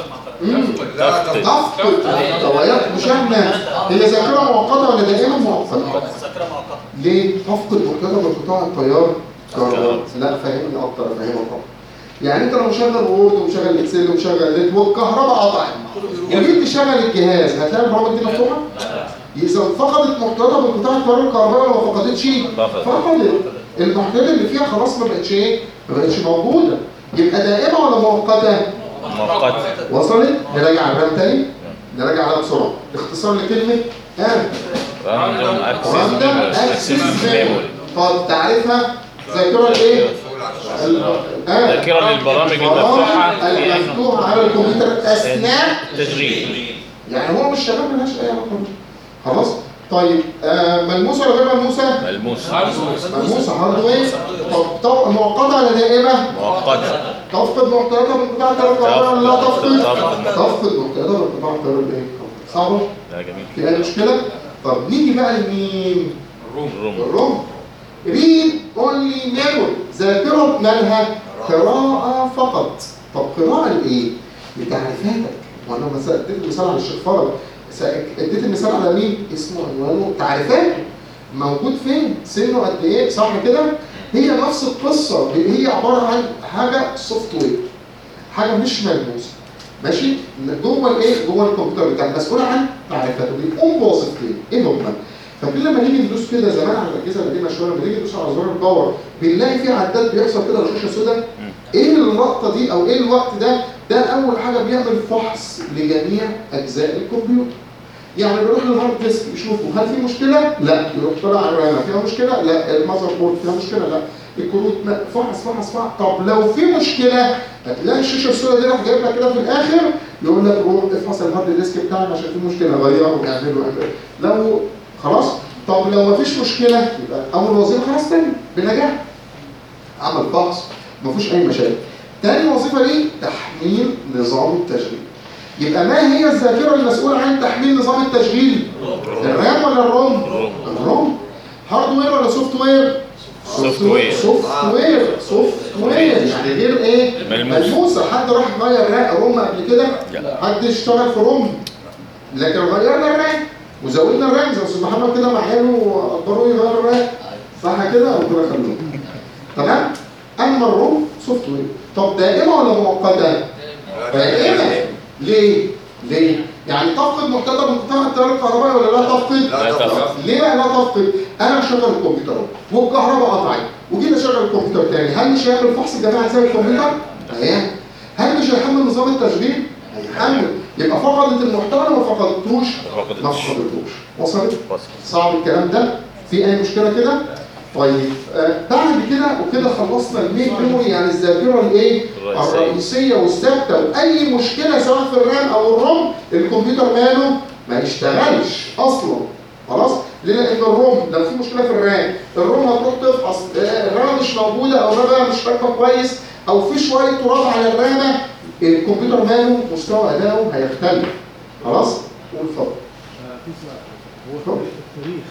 تفقد. تفقد محتويات مشاهده. هي ذاكره مؤقته ولا دائما مؤقته؟ ذاكره مؤقته. ليه؟ تفقد محتوياتها بانقطاع التيار كهربائي. لا فهمني اكتر افهمك اكتر. يعني انت لو مشغل وورد ومشغل اكسل ومشغل نت والكهرباء قطعت وجيت تشغل الجهاز هتلاقي البرامج دي مفتوحه؟ اذا فقدت محتوياتها بانقطاع التيار الكهربائي ولا ما فقدتش؟ فقدت. المحتويات اللي فيها خلاص ما بقتش ايه؟ ما بقتش موجوده. يبقى دائمه ولا مؤقته؟ مؤقته. وصلت؟ نراجع الرام تاني؟ نراجع عليها بسرعه. اختصار لكلمه ام راندوم راندوم اكسس ميموري. طب تعرفها ذاكره الايه؟ ذاكره للبرامج المفتوحه المفتوحه على الكمبيوتر اثناء التشغيل. يعني هو مش شغال ملهاش اي علاقه. خلاص؟ طيب آه ملموسه ولا غير ملموسه؟ ملموسه. ملموسه هاردوير. طب طب مؤقته ولا دائمه؟ مؤقته. تفقد محتوياتها بانقطاع التيار الكهربائي ولا لا تفقد؟ تفقد محتوياتها بانقطاع التيار الايه؟ صعبه؟ لا جميل. في اي مشكله؟ طب نيجي بقى لمين؟ الروم. الروم. ريد اونلي ميموري. ذاكره مالها؟ قراءه فقط. طب قراءه لايه؟ لتعريفاتك. وانا مثلا اديت مثال على الشيخ فرج، اديت المثال على مين؟ اسمه عنوانه تعريفاته. موجود فين؟ سنه قد ايه؟ صح كده؟ هي نفس القصه، هي عباره عن حاجه سوفت وير، حاجه مش ملموسه ماشي؟ جوه الايه؟ جوه الكمبيوتر بتاعك مسؤول عن تعريفاته، بيقوم بوظيفتين. ايه هم؟ فكل لما نيجي ندوس كده زمان على الاجهزه القديمه شويه لما نيجي ندوس على زرار الباور بنلاقي في عداد بيحصل كده على شاشه سوداء. ايه اللقطه دي او ايه الوقت ده؟ ده اول حاجه بيعمل فحص لجميع اجزاء الكمبيوتر. يعني بيروح للهارد ديسك يشوفه هل في مشكله؟ لا. يروح طالع على الرامه فيها مشكله؟ لا. المذر بورد فيها مشكله؟ لا. الكروت فحص فحص فحص. طب لو في مشكله هتلاقي الشاشه السوداء دي راح جايب لك كده في الاخر يقول لك روح افحص الهارد ديسك بتاعك عشان في مشكله، غيره واعمله واعمله. لو خلاص. طب لو مفيش مشكله يبقى اول وظيفه خلاص تاني بنجاح. عمل فحص مفيش اي مشاكل. تاني وظيفه ليه؟ تحميل نظام التشغيل. يبقى ما هي الذاكره المسؤوله عن تحميل نظام التشغيل؟ الرام ولا الروم؟ الروم. هاردوير ولا سوفت وير؟ سوفت وير. سوفت وير. سوفت وير يعني غير ايه؟ ملموسه. حد راح غير روم قبل كده؟ حد اشتغل في روم لكن غيرنا الرام وزودنا الرام زي استاذ محمد كده مع عياله وقدروا يغيروا الرام صح كده؟ ربنا يخليهم. تمام؟ اما الروم سوفت وير. طب دائمه ولا مؤقته؟ دائمه. ليه؟ ليه؟ يعني تفقد محتوى بانقطاع التيار الكهربائي ولا لا تفقد؟ لا تفقد. ليه لا تفقد؟ انا مشغل الكمبيوتر والكهرباء قطعت وجيت اشغل الكمبيوتر تاني، هل مش هيعمل فحص جماعي زي الكمبيوتر؟ هيعمل. هل مش هيحمل نظام التشغيل؟ هيحمل. يبقى فقدت المحتوى ولا ما فقدتوش؟ ما فقدتوش. وصلت؟ صعب الكلام ده؟ في اي مشكله كده؟ طيب آه بعد كده وكده خلصنا المين ميموري يعني الذاكره الايه؟ الرئيسيه والثابته، واي مشكله سواء في الرام او الروم الكمبيوتر ماله؟ ما يشتغلش اصلا. خلاص؟ ليه؟ لان الروم لو في مشكله في الرام، الروم هتروح تفحص الرامه مش موجوده او الرامه مش راكبه كويس او في شويه تراب على الرامه، الكمبيوتر ماله؟ مستوى اداؤه هيختلف. خلاص؟ قول اتفضل. في سؤال. هو التاريخ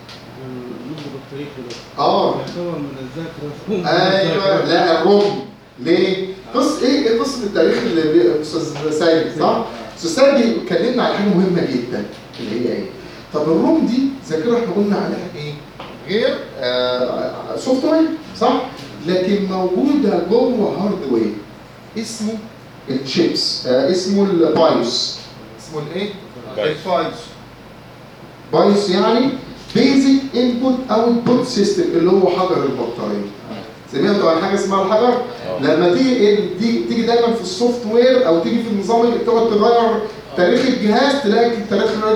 نضرب التاريخ ده اه يعتبر من الذاكره. ايوه لا الروم. ليه؟ قص ايه ايه قصه التاريخ اللي استاذ سيد صح؟ استاذ سيد اتكلمنا على حاجه مهمه جدا اللي هي ايه؟ طب الروم دي ذاكره احنا قلنا عليها ايه؟ غير آه سوفت وير صح؟ لكن موجوده جوه هاردوير اسمه الشيبس، آه اسمه البايوس. اسمه الايه؟ البايوس. بايوس يعني بيزك انبوت اوتبوت سيستم اللي هو حجر البطاريه. سمعتوا عن حاجه اسمها الحجر؟ لما تيجي تيجي دايما في السوفت وير او تيجي في النظام اللي تقعد تغير تاريخ الجهاز تلاقي تاريخ